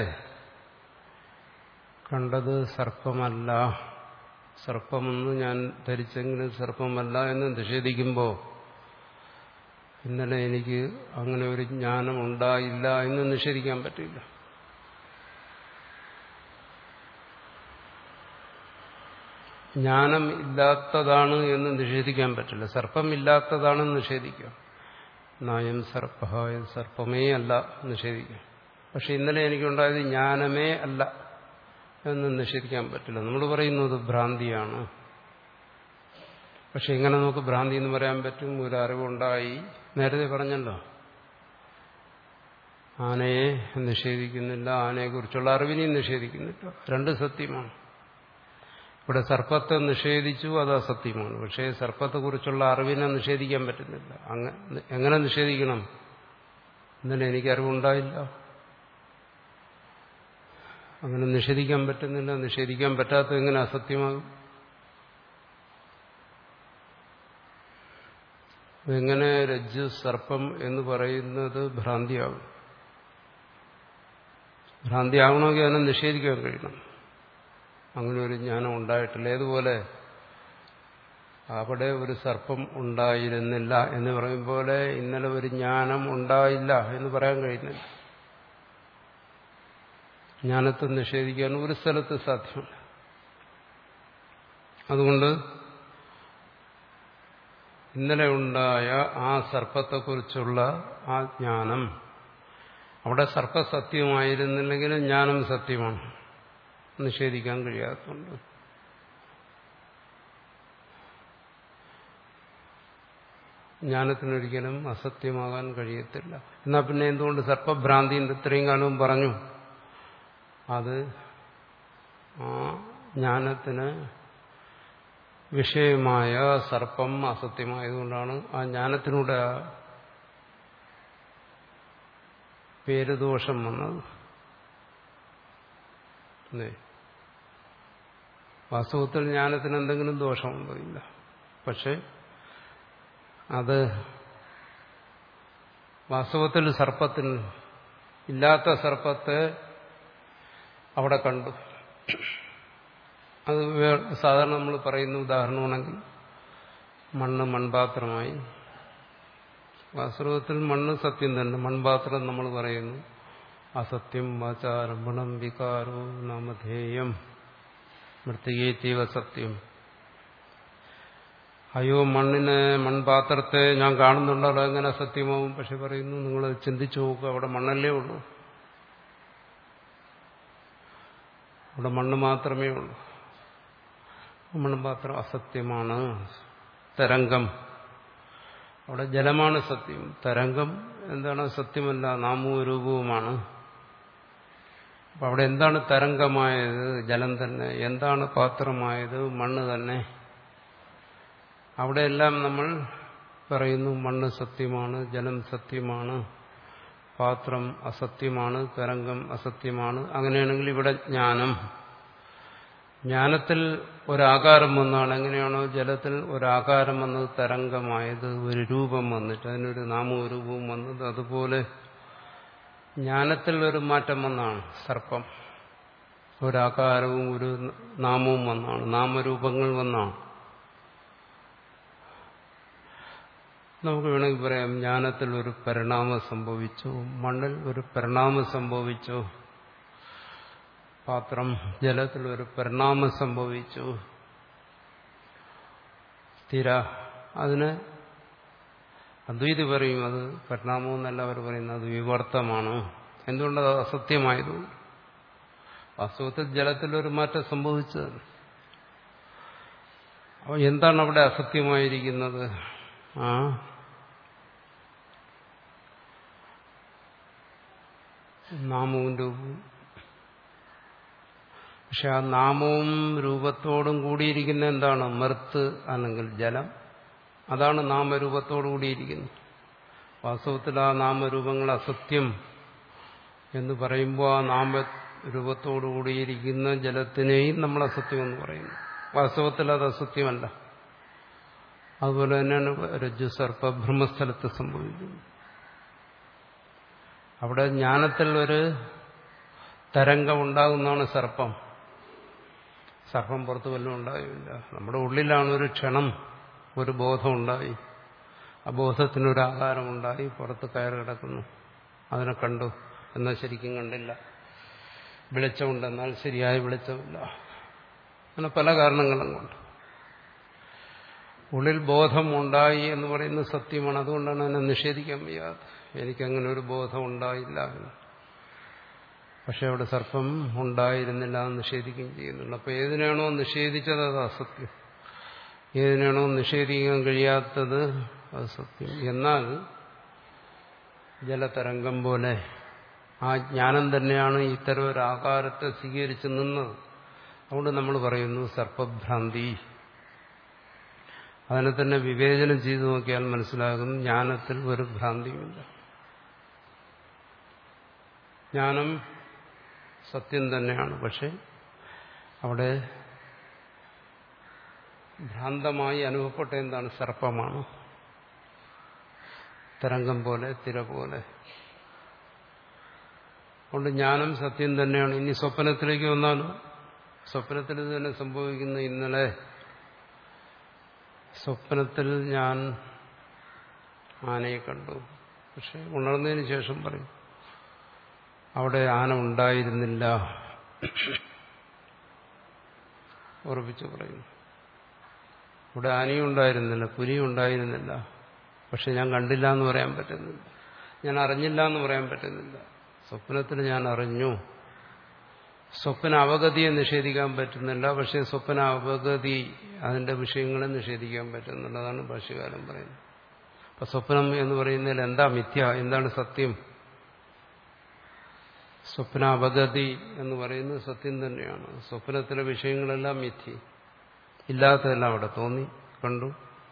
കണ്ടത് സർപ്പമല്ല, സർപ്പമെന്ന് ഞാൻ ധരിച്ചെങ്കിലും സർപ്പമല്ല എന്ന് നിഷേധിക്കുമ്പോൾ ഇന്നലെ എനിക്ക് അങ്ങനെ ഒരു ജ്ഞാനം ഉണ്ടായില്ല എന്ന് നിഷേധിക്കാൻ പറ്റില്ല. ജ്ഞാനം ഇല്ലാത്തതാണ് എന്ന് നിഷേധിക്കാൻ പറ്റില്ല. സർപ്പം ഇല്ലാത്തതാണെന്ന് നിഷേധിക്കാം. നായം സർപ്പ സർപ്പമേ അല്ല നിഷേധിക്കാം. പക്ഷെ ഇന്നലെ എനിക്കുണ്ടായത് ജ്ഞാനമേ അല്ല എന്ന് നിഷേധിക്കാൻ പറ്റില്ല. നമ്മൾ പറയുന്നത് ഭ്രാന്തിയാണ്. പക്ഷെ എങ്ങനെ നമുക്ക് ഭ്രാന്തി എന്ന് പറയാൻ പറ്റും? ഒരു അറിവുണ്ടായി, നേരത്തെ പറഞ്ഞല്ലോ, ആനയെ നിഷേധിക്കുന്നില്ല, ആനയെക്കുറിച്ചുള്ള അറിവിനെയും നിഷേധിക്കുന്നില്ല. രണ്ട് സത്യമാണ്. ഇവിടെ സർപ്പത്തെ നിഷേധിച്ചു, അത് അസത്യമാണ്. പക്ഷേ സർപ്പത്തെക്കുറിച്ചുള്ള അറിവിനെ നിഷേധിക്കാൻ പറ്റുന്നില്ല. അങ്ങനെ എങ്ങനെ നിഷേധിക്കണം? ഇന്നലെ എനിക്ക് അറിവുണ്ടായില്ല, അങ്ങനെ നിഷേധിക്കാൻ പറ്റുന്നില്ല. നിഷേധിക്കാൻ പറ്റാത്തത് എങ്ങനെ അസത്യമാകും? എങ്ങനെ രജ്ജു സർപ്പം എന്ന് പറയുന്നത് ഭ്രാന്തിയാകും? ഭ്രാന്തിയാകണമെങ്കിൽ അതിനെ നിഷേധിക്കാൻ കഴിയണം. അങ്ങനെ ഒരു ജ്ഞാനം ഉണ്ടായിട്ടില്ല. ഏതുപോലെ അവിടെ ഒരു സർപ്പം ഉണ്ടായിരുന്നില്ല എന്ന് പറയും പോലെ ഇന്നലെ ഒരു ജ്ഞാനം ഉണ്ടായില്ല എന്ന് പറയാൻ കഴിയുന്നില്ല. ജ്ഞാനത്തെ നിഷേധിക്കാൻ ഒരു സ്ഥലത്ത് സാധ്യമല്ല. അതുകൊണ്ട് ഇന്നലെ ഉണ്ടായ ആ സർപ്പത്തെക്കുറിച്ചുള്ള ആ ജ്ഞാനം, അവിടെ സർപ്പം സത്യമായിരുന്നില്ലെങ്കിലും ജ്ഞാനം സത്യമാണ്, നിഷേധിക്കാൻ കഴിയാത്തതുണ്ട്. ജ്ഞാനത്തിനൊരിക്കലും അസത്യമാകാൻ കഴിയത്തില്ല. എന്നാൽ പിന്നെ എന്തുകൊണ്ട് സർപ്പഭ്രാന്തി ഇത്രയും കാലവും പറഞ്ഞു? അത് ആ ജ്ഞാനത്തിന് വിഷയമായ സർപ്പം അസത്യമായതുകൊണ്ടാണ് ആ ജ്ഞാനത്തിലൂടെ ആ പേരുദോഷം വന്നത്. വാസ്തവത്തിൽ ജ്ഞാനത്തിന് എന്തെങ്കിലും ദോഷമുണ്ടോ? ഇല്ല. പക്ഷെ അത് വാസ്തവത്തിൽ സർപ്പത്തിന് ഇല്ലാത്ത സർപ്പത്തെ അവിടെ കണ്ടു. അത് സാധാരണ നമ്മൾ പറയുന്ന ഉദാഹരണമാണെങ്കിൽ മണ്ണ് മൺപാത്രമായി. വാസ്തവത്തിൽ മണ്ണ് സത്യം തന്നെ, മൺപാത്രം നമ്മൾ പറയുന്നു അസത്യം വാചാരംഭണം വികാരോ നാമധേയം മൃത്തികേതീവ സത്യം. അയ്യോ, മണ്ണിനെ മൺപാത്രത്തെ ഞാൻ കാണുന്നുണ്ടല്ലോ, എങ്ങനെ സത്യമാവും? പക്ഷെ പറയുന്നു, നിങ്ങൾ ചിന്തിച്ചു നോക്കുക, അവിടെ മണ്ണല്ലേ ഉള്ളൂ, അവിടെ മണ്ണ് മാത്രമേ ഉള്ളൂ. മൺപാത്രം അസത്യമാണ്. തരംഗം, അവിടെ ജലമാണ് സത്യം. തരംഗം എന്താണ്? സത്യമല്ല, നാമവും രൂപവുമാണ്. അപ്പൊ അവിടെ എന്താണ് തരംഗമായത്? ജലം തന്നെ. എന്താണ് പാത്രമായത്? മണ്ണ് തന്നെ. അവിടെയെല്ലാം നമ്മൾ പറയുന്നു മണ്ണ് സത്യമാണ്, ജലം സത്യമാണ്, പാത്രം അസത്യമാണ്, തരംഗം അസത്യമാണ്. അങ്ങനെയാണെങ്കിൽ ഇവിടെ ജ്ഞാനം, ജ്ഞാനത്തിൽ ഒരാകാരം വന്നാണ്. എങ്ങനെയാണോ ജലത്തിൽ ഒരാകാരം വന്നത് തരംഗമായത്, ഒരു രൂപം വന്നിട്ട് അതിനൊരു നാമവും രൂപവും വന്നത്, അതുപോലെ ജ്ഞാനത്തിൽ ഒരു മാറ്റം വന്നാണ് സർപ്പം. ഒരാകാരവും ഒരു നാമവും വന്നാണ്, നാമരൂപങ്ങൾ വന്നാണ്. നമുക്ക് വേണമെങ്കിൽ പറയാം, ജ്ഞാനത്തിൽ ഒരു പരിണാമം സംഭവിച്ചു, മണ്ണിൽ ഒരു പരിണാമം സംഭവിച്ചു, പാത്രം ജലത്തിൽ ഒരു പരിണാമം സംഭവിച്ചു, സ്ഥിര. അതിന് അദ്വൈതി പറയും അത് പരിണാമമെന്നല്ല അവർ പറയുന്നത്, അത് വിവർത്തമാണ്. എന്തുകൊണ്ടത് അസത്യമായതുകൊണ്ട്. വാസ്തവത്തിൽ ജലത്തിലൊരു മാറ്റം സംഭവിച്ചത്. അപ്പോൾ എന്താണ് അവിടെ അസത്യമായിരിക്കുന്നത്? ആ നാമവും രൂപവും. പക്ഷെ ആ നാമവും രൂപത്തോടും കൂടിയിരിക്കുന്ന എന്താണ്? മർത്ത് അല്ലെങ്കിൽ ജലം. അതാണ് നാമരൂപത്തോടു കൂടിയിരിക്കുന്നത്. വാസ്തവത്തിൽ ആ നാമരൂപങ്ങൾ അസത്യം എന്ന് പറയുമ്പോൾ ആ നാമരൂപത്തോടു കൂടിയിരിക്കുന്ന ജലത്തിനെയും നമ്മൾ അസത്യം എന്ന് പറയുന്നു. വാസ്തവത്തിൽ അത് അസത്യമല്ല. അതുപോലെ തന്നെയാണ് രജ്ജു സർപ്പ ബ്രഹ്മസ്ഥലത്ത് സംഭവിക്കുന്നത്. അവിടെ ജ്ഞാനത്തിൽ ഒരു തരംഗം ഉണ്ടാകുന്നതാണ് സർപ്പം. സർപ്പം പുറത്ത് വല്ലതും ഉണ്ടായില്ല. നമ്മുടെ ഉള്ളിലാണ് ഒരു ക്ഷണം, ഒരു ബോധം ഉണ്ടായി. ആ ബോധത്തിനൊരു ആകാരമുണ്ടായി, പുറത്ത് കയറി കിടക്കുന്നു. അതിനെ കണ്ടു എന്നാൽ ശരിക്കും കണ്ടില്ല. വെളിച്ചമുണ്ടെന്നാൽ ശരിയായ വെളിച്ചമില്ല. അങ്ങനെ പല കാരണങ്ങളും കൊണ്ട് ഉള്ളിൽ ബോധം ഉണ്ടായി എന്ന് പറയുന്നത് സത്യമാണ്. അതുകൊണ്ടാണ് അതിനെ നിഷേധിക്കാൻ വയ്യാതെ. എനിക്കങ്ങനെ ഒരു ബോധം ഉണ്ടായില്ല എന്ന്. പക്ഷെ അവിടെ സർപ്പം ഉണ്ടായിരുന്നില്ല എന്ന് നിഷേധിക്കുകയും ചെയ്യുന്നുണ്ട്. അപ്പൊ ഏതിനാണോ നിഷേധിച്ചത് അത് അസത്യം, ഏതിനാണോ നിഷേധിക്കാൻ കഴിയാത്തത് അത് സത്യം. എന്നാൽ ജലതരംഗം പോലെ ആ ജ്ഞാനം തന്നെയാണ് ഇത്തരം ഒരു ആകാരത്തെ സ്വീകരിച്ച് നിന്നത്. അതുകൊണ്ട് നമ്മൾ പറയുന്നു സർപ്പഭ്രാന്തി. അതിനെ തന്നെ വിവേചനം ചെയ്തു നോക്കിയാൽ മനസ്സിലാകും ജ്ഞാനത്തിൽ ഒരു ഭ്രാന്തിയുമില്ല. ജ്ഞാനം സത്യം തന്നെയാണ്. പക്ഷെ അവിടെ ഭ്രാന്തമായി അനുഭവപ്പെട്ട എന്താണ്? സർപ്പമാണ്. തരംഗം പോലെ, തിര പോലെ. അതുകൊണ്ട് ജ്ഞാനം സത്യം തന്നെയാണ്. ഇനി സ്വപ്നത്തിലേക്ക് വന്നാലും സ്വപ്നത്തിൽ തന്നെ സംഭവിക്കുന്ന ഇന്നലെ സ്വപ്നത്തിൽ ഞാൻ ആനയെ കണ്ടു. പക്ഷെ ഉണർന്നതിന് ശേഷം പറയും അവിടെ ആന ഉണ്ടായിരുന്നില്ല. ഉറപ്പിച്ചു പറയുന്നു ഇവിടെ ആനയും ഉണ്ടായിരുന്നില്ല, പുലിയും ഉണ്ടായിരുന്നില്ല. പക്ഷെ ഞാൻ കണ്ടില്ല എന്ന് പറയാൻ പറ്റുന്നില്ല, ഞാൻ അറിഞ്ഞില്ല എന്ന് പറയാൻ പറ്റുന്നില്ല. സ്വപ്നത്തിൽ ഞാൻ അറിഞ്ഞു. സ്വപ്ന അവഗതിയെ നിഷേധിക്കാൻ പറ്റുന്നില്ല. പക്ഷെ സ്വപ്ന അവഗതി അതിന്റെ വിഷയങ്ങളെ നിഷേധിക്കാൻ പറ്റുന്നുള്ളതാണ് ഭാഷ്യകാരൻ പറയുന്നത്. അപ്പൊ സ്വപ്നം എന്ന് പറയുന്നതിൽ എന്താ മിഥ്യ, എന്താണ് സത്യം? സ്വപ്ന അവഗതി എന്ന് പറയുന്നത് സത്യം തന്നെയാണ്. സ്വപ്നത്തിലെ വിഷയങ്ങളെല്ലാം മിഥ്യ, ഇല്ലാത്തതെല്ലാം അവിടെ തോന്നി, കണ്ടു.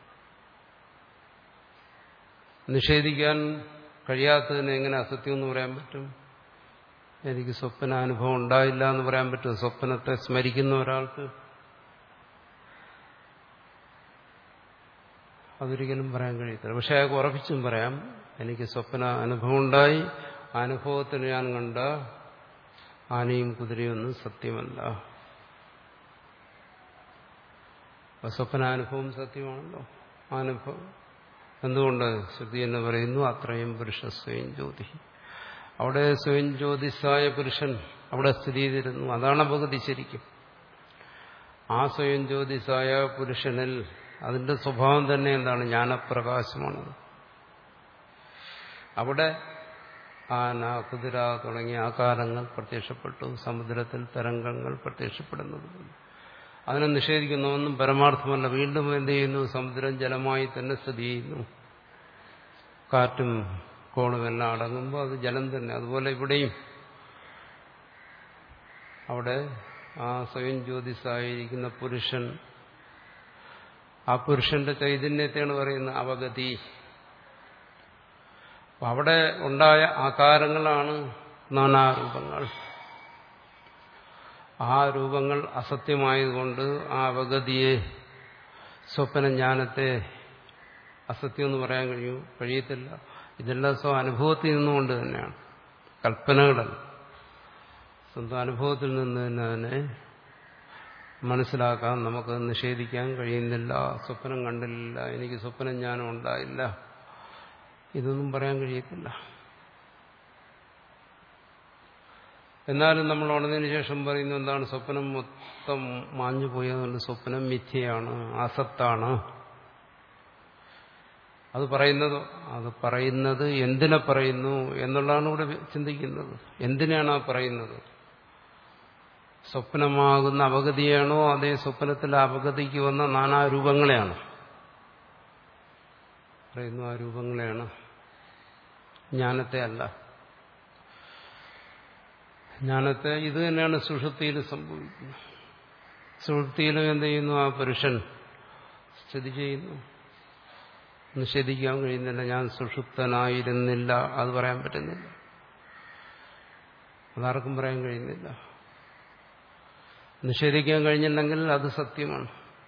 നിഷേധിക്കാൻ കഴിയാത്തതിന് എങ്ങനെ അസത്യം എന്ന് പറയാൻ പറ്റും? എനിക്ക് സ്വപ്ന അനുഭവം ഉണ്ടായില്ല എന്ന് പറയാൻ പറ്റും സ്വപ്നത്തെ സ്മരിക്കുന്ന ഒരാൾക്ക്? അതൊരിക്കലും പറയാൻ കഴിയത്തില്ല. പക്ഷെ അയാൾക്ക് ഉറപ്പിച്ചും പറയാം എനിക്ക് സ്വപ്ന അനുഭവം ഉണ്ടായി, അനുഭവത്തിൽ ഞാൻ കണ്ട ആനയും കുതിരയും ഒന്നും സത്യമല്ല. സ്വപ്നാനുഭവം സത്യമാണല്ലോ. അനുഭവം എന്തുകൊണ്ട്? ശ്രുതി എന്ന് പറയുന്നു അത്രയും പുരുഷ സ്വയം ജ്യോതി. അവിടെ സ്വയം ജ്യോതിസായ പുരുഷൻ അവിടെ സ്ഥിതി ചെയ്തിരുന്നു. അതാണ് അപഗതി ശരിക്കും. ആ സ്വയം ജ്യോതിസായ പുരുഷനിൽ അതിന്റെ സ്വഭാവം തന്നെ എന്താണ്? ജ്ഞാനപ്രകാശമാണ്. അവിടെ ആന, കുതിര തുടങ്ങിയ ആകാരങ്ങൾ പ്രത്യക്ഷപ്പെട്ടു. സമുദ്രത്തിൽ തരംഗങ്ങൾ പ്രത്യക്ഷപ്പെടുന്നത് അതിനെ നിഷേധിക്കുന്നതൊന്നും പരമാർത്ഥമല്ല. വീണ്ടും എന്ത് ചെയ്യുന്നു? സമുദ്രം ജലമായി തന്നെ സ്ഥിതി ചെയ്യുന്നു. കാറ്റും കോണുമെല്ലാം അടങ്ങുമ്പോൾ അത് ജലം തന്നെ. അതുപോലെ ഇവിടെയും അവിടെ ആ സ്വയം ജ്യോതിസായിരിക്കുന്ന പുരുഷൻ, ആ പുരുഷന്റെ ചൈതന്യത്തെയാണ് പറയുന്നത് അവഗതി. അവിടെ ഉണ്ടായ ആകാരങ്ങളാണ് നാനാരൂപങ്ങൾ. ആ രൂപങ്ങൾ അസത്യമായതുകൊണ്ട് ആ അവഗതിയെ, സ്വപ്നജ്ഞാനത്തെ അസത്യം എന്ന് പറയാൻ കഴിയൂ? കഴിയത്തില്ല. ഇതെല്ലാം സ്വ അനുഭവത്തിൽ നിന്നുകൊണ്ട് തന്നെയാണ്, കൽപ്പനകളല്ല. സ്വന്തം അനുഭവത്തിൽ നിന്ന് തന്നെ അതിനെ മനസ്സിലാക്കാൻ നമുക്ക് നിഷേധിക്കാൻ കഴിയുന്നില്ല. സ്വപ്നം കണ്ടില്ല, എനിക്ക് സ്വപ്നജ്ഞാനം ഉണ്ടായില്ല, ഇതൊന്നും പറയാൻ കഴിയത്തില്ല. എന്നാലും നമ്മൾ ഉണർന്നതിന് ശേഷം പറയുന്നത് എന്താണ്? സ്വപ്നം മൊത്തം മാഞ്ഞു പോയതുകൊണ്ട് സ്വപ്നം മിഥ്യയാണ്, അസത്താണ്. അത് പറയുന്നത് അത് പറയുന്നത് എന്തിനെ പറയുന്നു എന്നുള്ളതാണ് ഇവിടെ ചിന്തിക്കുന്നത്. എന്തിനാണ് ആ പറയുന്നത്? സ്വപ്നമാകുന്ന അവഗതിയാണോ അതേ സ്വപ്നത്തിലെ അവഗതിക്ക് വന്ന നാനാരൂപങ്ങളെയാണോ പറയുന്നു? ആ രൂപങ്ങളെയാണ്, ജ്ഞാനത്തെ അല്ല. ജ്ഞാനത്തെ ഇത് തന്നെയാണ് സുഷുപ്തിയിൽ സംഭവിക്കുന്നത്. സുഷുപ്തിയിലും എന്ത് ചെയ്യുന്നു? ആ പുരുഷൻ സ്ഥിതി ചെയ്യുന്നു. നിഷേധിക്കാൻ കഴിയുന്നില്ല. ഞാൻ സുഷുപ്തനായിരുന്നില്ല, അത് പറയാൻ പറ്റുന്നില്ല. അതാർക്കും പറയാൻ കഴിയുന്നില്ല. നിഷേധിക്കാൻ കഴിഞ്ഞില്ലെങ്കിൽ അത് സത്യമാണ്.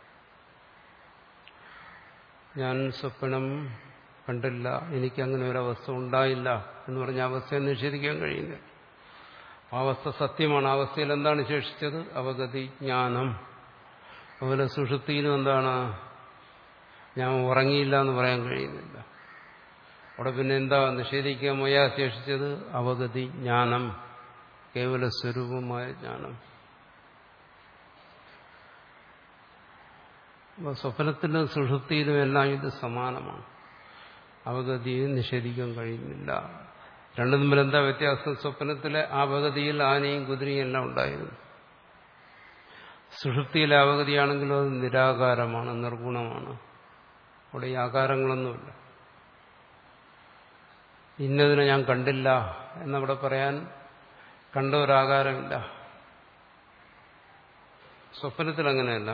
ഞാൻ സ്വപ്നം കണ്ടില്ല, എനിക്കങ്ങനെ ഒരവസ്ഥ ഉണ്ടായില്ല എന്ന് പറഞ്ഞ അവസ്ഥയെ നിഷേധിക്കാൻ കഴിയുന്നില്ല. അവസ്ഥ സത്യമാണ്. അവസ്ഥയിൽ എന്താണ് ശേഷിച്ചത്? അവഗതി, ജ്ഞാനം. അതുപോലെ സുഷുപ്തിയിലും എന്താണ്? ഞാൻ ഉറങ്ങിയില്ല എന്ന് പറയാൻ കഴിയുന്നില്ല. അവിടെ പിന്നെ എന്താ നിഷേധിക്കാൻ മയാ ശേഷിച്ചത്? അവഗതി, ജ്ഞാനം, കേവല സ്വരൂപമായ ജ്ഞാനം. അപ്പോൾ സ്വപ്നത്തിലും സുഷുപ്തിയിലും എല്ലാം ഇത് സമാനമാണ്. അവഗതിയെ നിഷേധിക്കാൻ കഴിയുന്നില്ല. രണ്ടും തമ്മിൽ എന്താ വ്യത്യാസം? സ്വപ്നത്തിലെ അവഗതിയിൽ ആനയും കുതിരയും എല്ലാം ഉണ്ടായിരുന്നു. സുഷുപ്തിയിലെ അവഗതിയാണെങ്കിലും അത് നിരാകാരമാണ്, നിർഗുണമാണ്. അവിടെ ഈ ആകാരങ്ങളൊന്നുമില്ല. ഇന്നതിനെ ഞാൻ കണ്ടില്ല എന്നവിടെ പറയാൻ കണ്ട ഒരാകാരമില്ല. സ്വപ്നത്തിൽ അങ്ങനെയല്ല.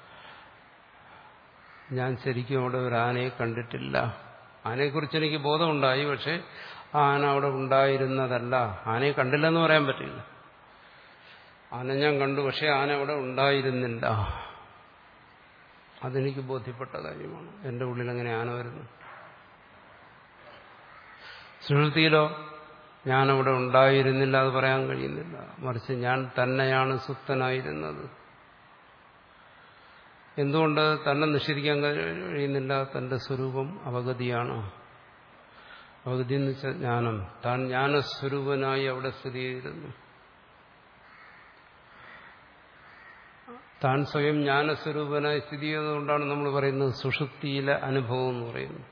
ഞാൻ ശരിക്കും അവിടെ ഒരു ആനയെ കണ്ടിട്ടില്ല. ആനയെക്കുറിച്ച് എനിക്ക് ബോധമുണ്ടായി, പക്ഷെ ആ ആന അവിടെ ഉണ്ടായിരുന്നതല്ല. ആനയെ കണ്ടില്ലെന്ന് പറയാൻ പറ്റില്ല. ആന ഞാൻ കണ്ടു, പക്ഷെ ആന അവിടെ ഉണ്ടായിരുന്നില്ല. അതെനിക്ക് ബോധ്യപ്പെട്ട കാര്യമാണ്. എന്റെ ഉള്ളിൽ അങ്ങനെ ആന വരുന്നു. സുഷുപ്തിയിലോ ഞാനവിടെ ഉണ്ടായിരുന്നില്ല, അത് പറയാൻ കഴിയുന്നില്ല. മറിച്ച് ഞാൻ തന്നെയാണ് സുപ്തനായിരുന്നത്. എന്തുകൊണ്ട് തന്നെ നിഷേധിക്കാൻ കഴിയുന്നില്ല? തന്റെ സ്വരൂപം അവഗതിയാണ്. അവഗതി എന്ന് വെച്ചാൽ ജ്ഞാനം. താൻ ജ്ഞാനസ്വരൂപനായി അവിടെ സ്ഥിതി ചെയ്തിരുന്നു. താൻ സ്വയം ജ്ഞാനസ്വരൂപനായി സ്ഥിതി ചെയ്തതുകൊണ്ടാണ് നമ്മൾ പറയുന്നത് സുഷുപ്തിയിലെ അനുഭവം എന്ന് പറയുന്നത്.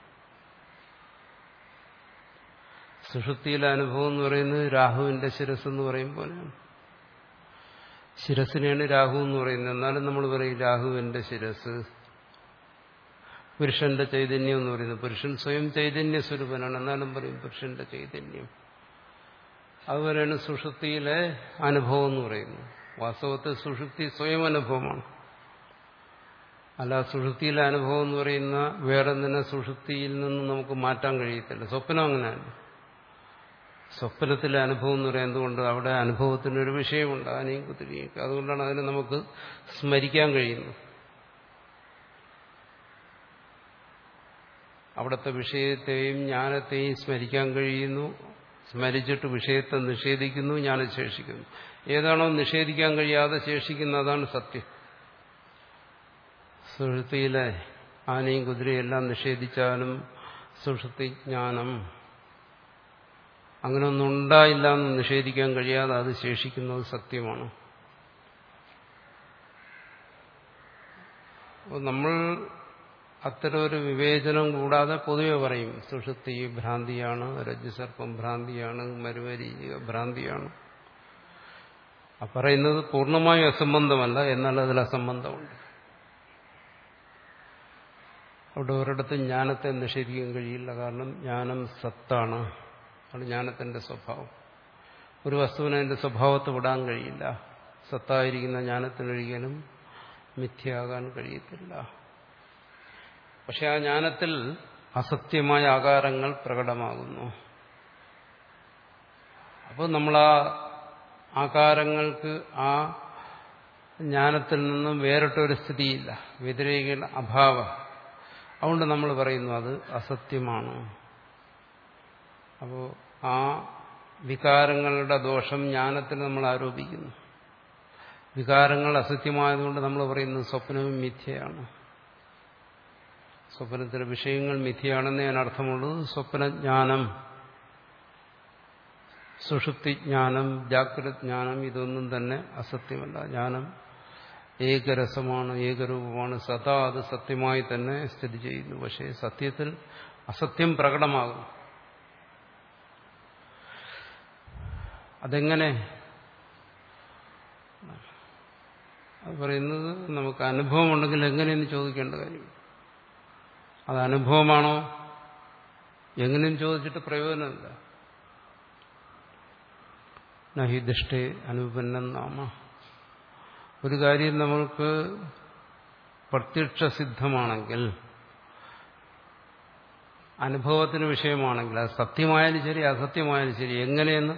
സുഷുപ്തിയിലെ അനുഭവം എന്ന് പറയുന്നത് രാഹുവിന്റെ ശിരസ് എന്ന് പറയും പോലെയാണ്. ശിരസിനെയാണ് രാഹു എന്ന് പറയുന്നത്. എന്നാലും നമ്മൾ പറയും രാഹുവിന്റെ ശിരസ്. പുരുഷന്റെ ചൈതന്യം എന്ന് പറയുന്നത്, പുരുഷൻ സ്വയം ചൈതന്യ സ്വരൂപനാണ്, എന്നാലും പറയും പുരുഷന്റെ ചൈതന്യം. അതുപോലെയാണ് സുഷുപ്തിയിലെ അനുഭവം എന്ന് പറയുന്നത്. വാസ്തവത്തിൽ സുഷുപ്തി സ്വയം അനുഭവമാണ്. അല്ല, സുഷുപ്തിയിലെ അനുഭവം എന്ന് പറയുന്ന വേറൊന്നിനെ സുഷുപ്തിയിൽ നിന്ന് നമുക്ക് മാറ്റാൻ കഴിയത്തില്ല. സ്വപ്നം അങ്ങനെയല്ല. സ്വപ്നത്തിലെ അനുഭവം എന്ന് പറയുന്നത് കൊണ്ട് അവിടെ അനുഭവത്തിനൊരു വിഷയമുണ്ട്, ആനയും കുതിരയും. അതുകൊണ്ടാണ് അതിനെ നമുക്ക് സ്മരിക്കാൻ കഴിയുന്നത്. അവിടുത്തെ വിഷയത്തെയും ജ്ഞാനത്തെയും സ്മരിക്കാൻ കഴിയുന്നു. സ്മരിച്ചിട്ട് വിഷയത്തെ നിഷേധിക്കുന്നു, ജ്ഞാനം ശേഷിക്കുന്നു. ഏതാണോ നിഷേധിക്കാൻ കഴിയാതെ ശേഷിക്കുന്നതാണ് സത്യം. സുഷുപ്തിയിലെ ആനയും കുതിരയും എല്ലാം നിഷേധിച്ചാലും സുഷുപ്തി ജ്ഞാനം അങ്ങനെ ഒന്നും ഉണ്ടായില്ല എന്ന് നിഷേധിക്കാൻ കഴിയാതെ അത് ശേഷിക്കുന്നത് സത്യമാണ്. അപ്പോൾ നമ്മൾ അത്തരമൊരു വിവേചനം കൂടാതെ പൊതുവെ പറയും സുഷുപ്തി ഭ്രാന്തിയാണ്, രജ്ജുസർപ്പം ഭ്രാന്തിയാണ്, മരുമരീചിക ഭ്രാന്തിയാണ്. ആ പറയുന്നത് പൂർണ്ണമായും അസംബന്ധമല്ല, എന്നാൽ അതിൽ അസംബന്ധമുണ്ട്. അവിടെ ഒരിടത്തും ജ്ഞാനത്തെ നിഷേധിക്കാൻ കഴിയില്ല. കാരണം ജ്ഞാനം സത്താണ്. അത് ജ്ഞാനത്തിന്റെ സ്വഭാവം. ഒരു വസ്തുവിനെ അതിന്റെ സ്വഭാവത്തെ വിടാൻ കഴിയില്ല. സത്തായിരിക്കുന്ന ജ്ഞാനത്തിനൊരിക്കലും മിഥ്യയാകാൻ കഴിയത്തില്ല. പക്ഷെ ആ ജ്ഞാനത്തിൽ അസത്യമായ ആകാരങ്ങൾ പ്രകടമാകുന്നു. അപ്പോൾ നമ്മൾ ആ ആകാരങ്ങൾക്ക് ആ ജ്ഞാനത്തിൽ നിന്നും വേറിട്ടൊരു സ്ഥിതിയില്ല, വ്യതിരേക അഭാവം. അതുകൊണ്ട് നമ്മൾ പറയുന്നു അത് അസത്യമാണ്. അപ്പോൾ ആ വികാരങ്ങളുടെ ദോഷം ജ്ഞാനത്തിന് നമ്മൾ ആരോപിക്കുന്നു. വികാരങ്ങൾ അസത്യമായതുകൊണ്ട് നമ്മൾ പറയുന്നു സ്വപ്നവും മിഥ്യയാണ്. സ്വപ്നത്തിലെ വിഷയങ്ങൾ മിഥ്യയാണെന്നേ അതിനർത്ഥമുള്ളൂ. സ്വപ്നജ്ഞാനം, സുഷുപ്തിജ്ഞാനം, ജാഗ്രജ്ഞാനം ഇതൊന്നും തന്നെ അസത്യമല്ല. ജ്ഞാനം ഏകരസമാണ്, ഏകരൂപമാണ്. സദാ അത് സത്യമായി തന്നെ സ്ഥിതി ചെയ്യുന്നു. പക്ഷേ സത്യത്തിൽ അസത്യം പ്രകടമാകും. അതെങ്ങനെ? അത് പറയുന്നത് നമുക്ക് അനുഭവമുണ്ടെങ്കിൽ എങ്ങനെയെന്ന് ചോദിക്കേണ്ട കാര്യം. അത് അനുഭവമാണോ? എങ്ങനെയും ചോദിച്ചിട്ട് പ്രയോജനമില്ല. നഹി ദൃഷ്ടേ അനുപന്നം നാമ. ഒരു കാര്യം നമ്മൾക്ക് പ്രത്യക്ഷസിദ്ധമാണെങ്കിൽ, അനുഭവത്തിന് വിഷയമാണെങ്കിൽ, അത് സത്യമായാലും ശരി അസത്യമായാലും ശരി, എങ്ങനെയെന്ന്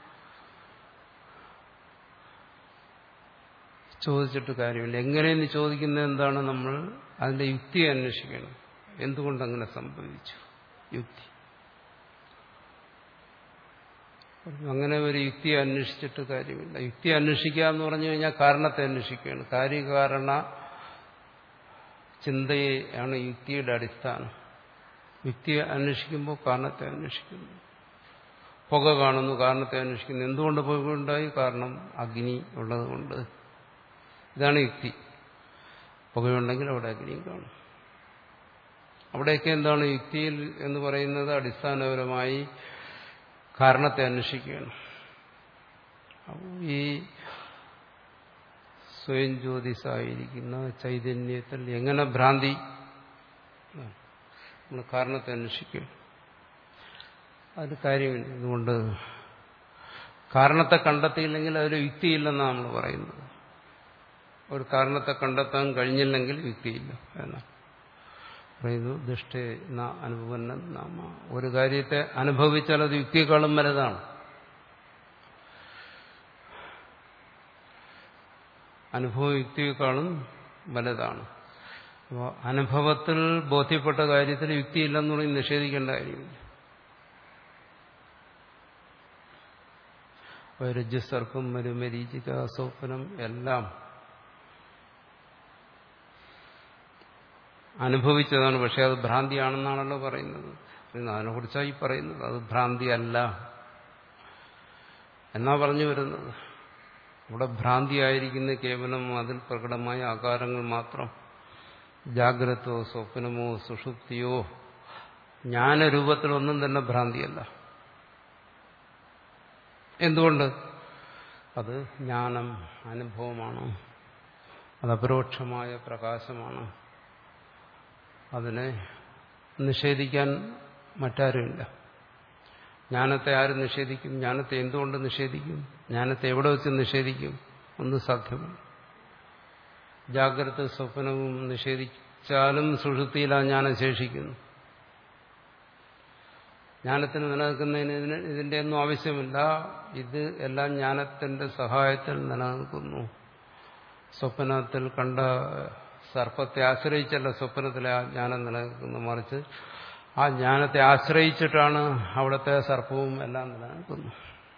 ചോദിച്ചിട്ട് കാര്യമില്ല. എങ്ങനെയെന്ന് ചോദിക്കുന്നത് എന്താണ്? നമ്മൾ അതിന്റെ യുക്തി അന്വേഷിക്കണം. എന്തുകൊണ്ടങ്ങനെ സംഭവിച്ചു? യുക്തി. അങ്ങനെ ഒരു യുക്തി അന്വേഷിച്ചിട്ട് കാര്യമില്ല. യുക്തി അന്വേഷിക്കുക എന്ന് പറഞ്ഞു കഴിഞ്ഞാൽ കാരണത്തെ അന്വേഷിക്കുകയാണ്. കാര്യകാരണ ചിന്തയാണ് യുക്തിയുടെ അടിസ്ഥാനം. യുക്തി അന്വേഷിക്കുമ്പോൾ കാരണത്തെ അന്വേഷിക്കുന്നു. പുക കാണുന്നു, കാരണത്തെ അന്വേഷിക്കുന്നു. എന്തുകൊണ്ട് പുക ഉണ്ടായി? കാരണം അഗ്നി ഉള്ളതുകൊണ്ട്. ഇതാണ് യുക്തി. പുകയുണ്ടെങ്കിൽ അവിടെ അഗ്നിയും കാണും. അവിടെയൊക്കെ എന്താണ് യുക്തിയിൽ എന്ന് പറയുന്നത്? അടിസ്ഥാനപരമായി കാരണത്തെ അന്വേഷിക്കുകയാണ്. ഈ സ്വയം ജ്യോതിസായിരിക്കുന്ന ചൈതന്യത്തിൽ എങ്ങനെ ഭ്രാന്തി? നമ്മൾ കാരണത്തെ അന്വേഷിക്കും. അത് കാര്യമില്ല. അതുകൊണ്ട് കാരണത്തെ കണ്ടെത്തിയില്ലെങ്കിൽ അതിൽ യുക്തിയില്ലെന്നാണ് നമ്മൾ പറയുന്നത്. ഒരു കാരണത്തെ കണ്ടെത്താൻ കഴിഞ്ഞില്ലെങ്കിൽ യുക്തിയില്ല എന്നാണ് പറയുന്നു. ദുഷ്ടേ ന അനുഭവന്ന നാമ. ഒരു കാര്യത്തെ അനുഭവിച്ചാൽ അത് യുക്തിയെക്കാളും വലുതാണ്. അനുഭവം യുക്തിയെക്കാളും വലുതാണ്. അപ്പോൾ അനുഭവത്തിൽ ബോധ്യപ്പെട്ട കാര്യത്തിൽ യുക്തിയില്ലെന്ന് പറഞ്ഞ് നിഷേധിക്കേണ്ട കാര്യമില്ല. രജ്ജുസർപ്പം, മരുമരീചിക, സ്വപ്നം എല്ലാം അനുഭവിച്ചതാണ്. പക്ഷെ അത് ഭ്രാന്തിയാണെന്നാണല്ലോ പറയുന്നത്. അതിനെക്കുറിച്ചാണ് ഈ പറയുന്നത്. അത് ഭ്രാന്തി അല്ല എന്നാ പറഞ്ഞു വരുന്നത്. ഇവിടെ ഭ്രാന്തിയായിരിക്കുന്ന കേവലം അതിൽ പ്രകടമായ ആകാരങ്ങൾ മാത്രം. ജാഗ്രതോ സ്വപ്നമോ സുഷുപ്തിയോ ജ്ഞാനരൂപത്തിലൊന്നും തന്നെ ഭ്രാന്തിയല്ല. എന്തുകൊണ്ട്? അത് ജ്ഞാനം, അനുഭവമാണ്. അത് അപരോക്ഷമായ പ്രകാശമാണ്. അതിനെ നിഷേധിക്കാൻ മറ്റാരുമില്ല. ജ്ഞാനത്തെ ആര് നിഷേധിക്കും? ജ്ഞാനത്തെ എന്തുകൊണ്ട് നിഷേധിക്കും? ജ്ഞാനത്തെ എവിടെ വെച്ച് നിഷേധിക്കും? ഒന്നും സാധ്യമല്ല. ജാഗ്രത സ്വപ്നവും നിഷേധിച്ചാലും സുഷുപ്തിയിൽ ആ ജ്ഞാനം ശേഷിക്കുന്നു. ജ്ഞാനത്തിന് നിലനിൽക്കുന്നതിന് ഇതിന് ഇതിന്റെ ഒന്നും ആവശ്യമില്ല. ഇത് എല്ലാം ജ്ഞാനത്തിന്റെ സഹായത്തിൽ നിലനിൽക്കുന്നു. സ്വപ്നത്തിൽ കണ്ട സർപ്പത്തെ ആശ്രയിച്ചല്ല സ്വപ്നത്തിലെ ആ ജ്ഞാനം നിലനിൽക്കുന്നു. മറിച്ച് ആ ജ്ഞാനത്തെ ആശ്രയിച്ചിട്ടാണ് അവിടുത്തെ സർപ്പവും എല്ലാം നിലനിൽക്കുന്നത്.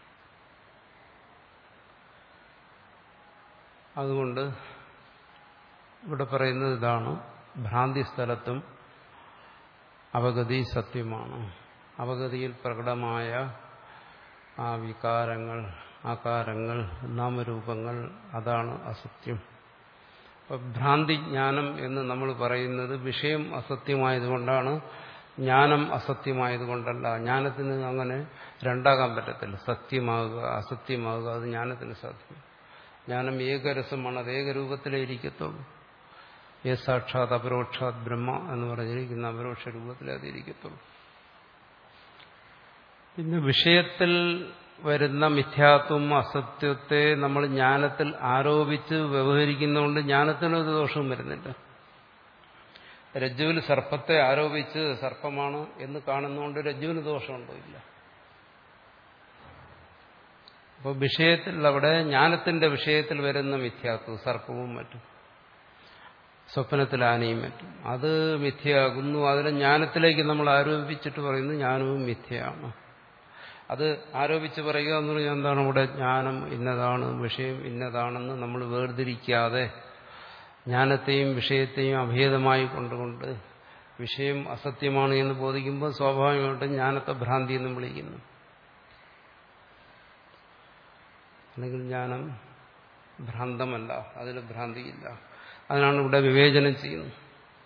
അതുകൊണ്ട് ഇവിടെ പറയുന്നത് ഇതാണ്. ഭ്രാന്തി സ്ഥലത്തും അവഗതി സത്യമാണ്. അവഗതിയിൽ പ്രകടമായ ആ വികാരങ്ങൾ, ആകാരങ്ങൾ, നാമരൂപങ്ങൾ, അതാണ് അസത്യം. അപ്പം ഭ്രാന്തി ജ്ഞാനം എന്ന് നമ്മൾ പറയുന്നത് വിഷയം അസത്യമായതുകൊണ്ടാണ്, ജ്ഞാനം അസത്യമായതുകൊണ്ടല്ല. ജ്ഞാനത്തിന് അങ്ങനെ രണ്ടാകാൻ പറ്റത്തില്ല. സത്യമാകുക, അസത്യമാകുക, അത് ജ്ഞാനത്തിന് സാധ്യം. ജ്ഞാനം ഏകരസമാണ്. അത് ഏകരൂപത്തിലേ ഇരിക്കത്തുള്ളൂ. ഏ സാക്ഷാത് അപരോക്ഷാത് ബ്രഹ്മ എന്ന് പറഞ്ഞിരിക്കുന്ന അപരോക്ഷ രൂപത്തിലേ അത് ഇരിക്കത്തുള്ളൂ. പിന്നെ വിഷയത്തിൽ വരുന്ന മിഥ്യാത്വം, അസത്യത്തെ നമ്മൾ ജ്ഞാനത്തിൽ ആരോപിച്ച് വ്യവഹരിക്കുന്നതുകൊണ്ട് ജ്ഞാനത്തിനൊരു ദോഷവും വരുന്നില്ല. രജ്ജുവിൽ സർപ്പത്തെ ആരോപിച്ച് സർപ്പമാണ് എന്ന് കാണുന്നതുകൊണ്ട് രജ്ജുവിന് ദോഷമുണ്ടോ? ഇല്ല. അപ്പോൾ വിഷയത്തിൽ അവിടെ ജ്ഞാനത്തിന്റെ വിഷയത്തിൽ വരുന്ന മിഥ്യാത്വം, സർപ്പവും മറ്റും, സ്വപ്നത്തിൽ ആനയും മറ്റും, അത് മിഥ്യയാകുന്നു. അതിനെ ജ്ഞാനത്തിലേക്ക് നമ്മൾ ആരോപിച്ചിട്ട് പറയുന്നു ജ്ഞാനവും മിഥ്യയാണ്. അത് ആരോപിച്ച് പറയുക എന്ന് പറഞ്ഞാൽ എന്താണ്? ഇവിടെ ജ്ഞാനം ഇന്നതാണ്, വിഷയം ഇന്നതാണെന്ന് നമ്മൾ വേർതിരിക്കാതെ ജ്ഞാനത്തെയും വിഷയത്തെയും അഭേദമായി കൊണ്ടുകൊണ്ട് വിഷയം അസത്യമാണ് എന്ന് ബോധിക്കുമ്പോൾ സ്വാഭാവികമായിട്ടും ജ്ഞാനത്തെ ഭ്രാന്തി എന്നും വിളിക്കുന്നു. അല്ലെങ്കിൽ ജ്ഞാനം ഭ്രാന്തമല്ല, അതിൽ ഭ്രാന്തിയില്ല. അതിനാണ് ഇവിടെ വിവേചനം ചെയ്യുന്നത്.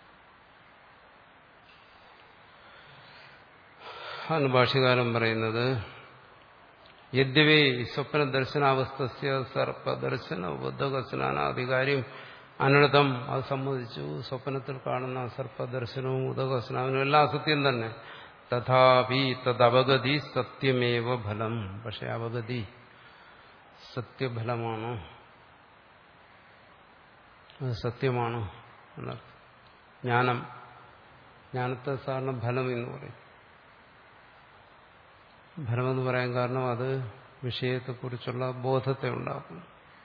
ആണ് ഭാഷ്യകാരൻ പറയുന്നത്. യദ്യവേ സ്വപ്ന ദർശനാവസ്ഥസ്യ സർപ്പദർശന ഉദകസ്നാനാധികാര്യം അനർത്ഥം. അത് സമ്മതിച്ചു. സ്വപ്നത്തിൽ കാണുന്ന സർപ്പദർശനവും ഉദകസ്നാനും എല്ലാം അസത്യം തന്നെ. തഥാപി തദവഗതി സത്യമേവ ഫലം. പക്ഷെ അവഗതി സത്യഫലമാണ്, അത് സത്യമാണ് എന്നർത്ഥം. ജ്ഞാനം, ജ്ഞാനത്തെ സാധാരണ ഫലം എന്ന് പറയും. ഫലമെന്ന് പറയാൻ കാരണം അത് വിഷയത്തെക്കുറിച്ചുള്ള ബോധത്തെ ഉണ്ടാക്കുന്നു.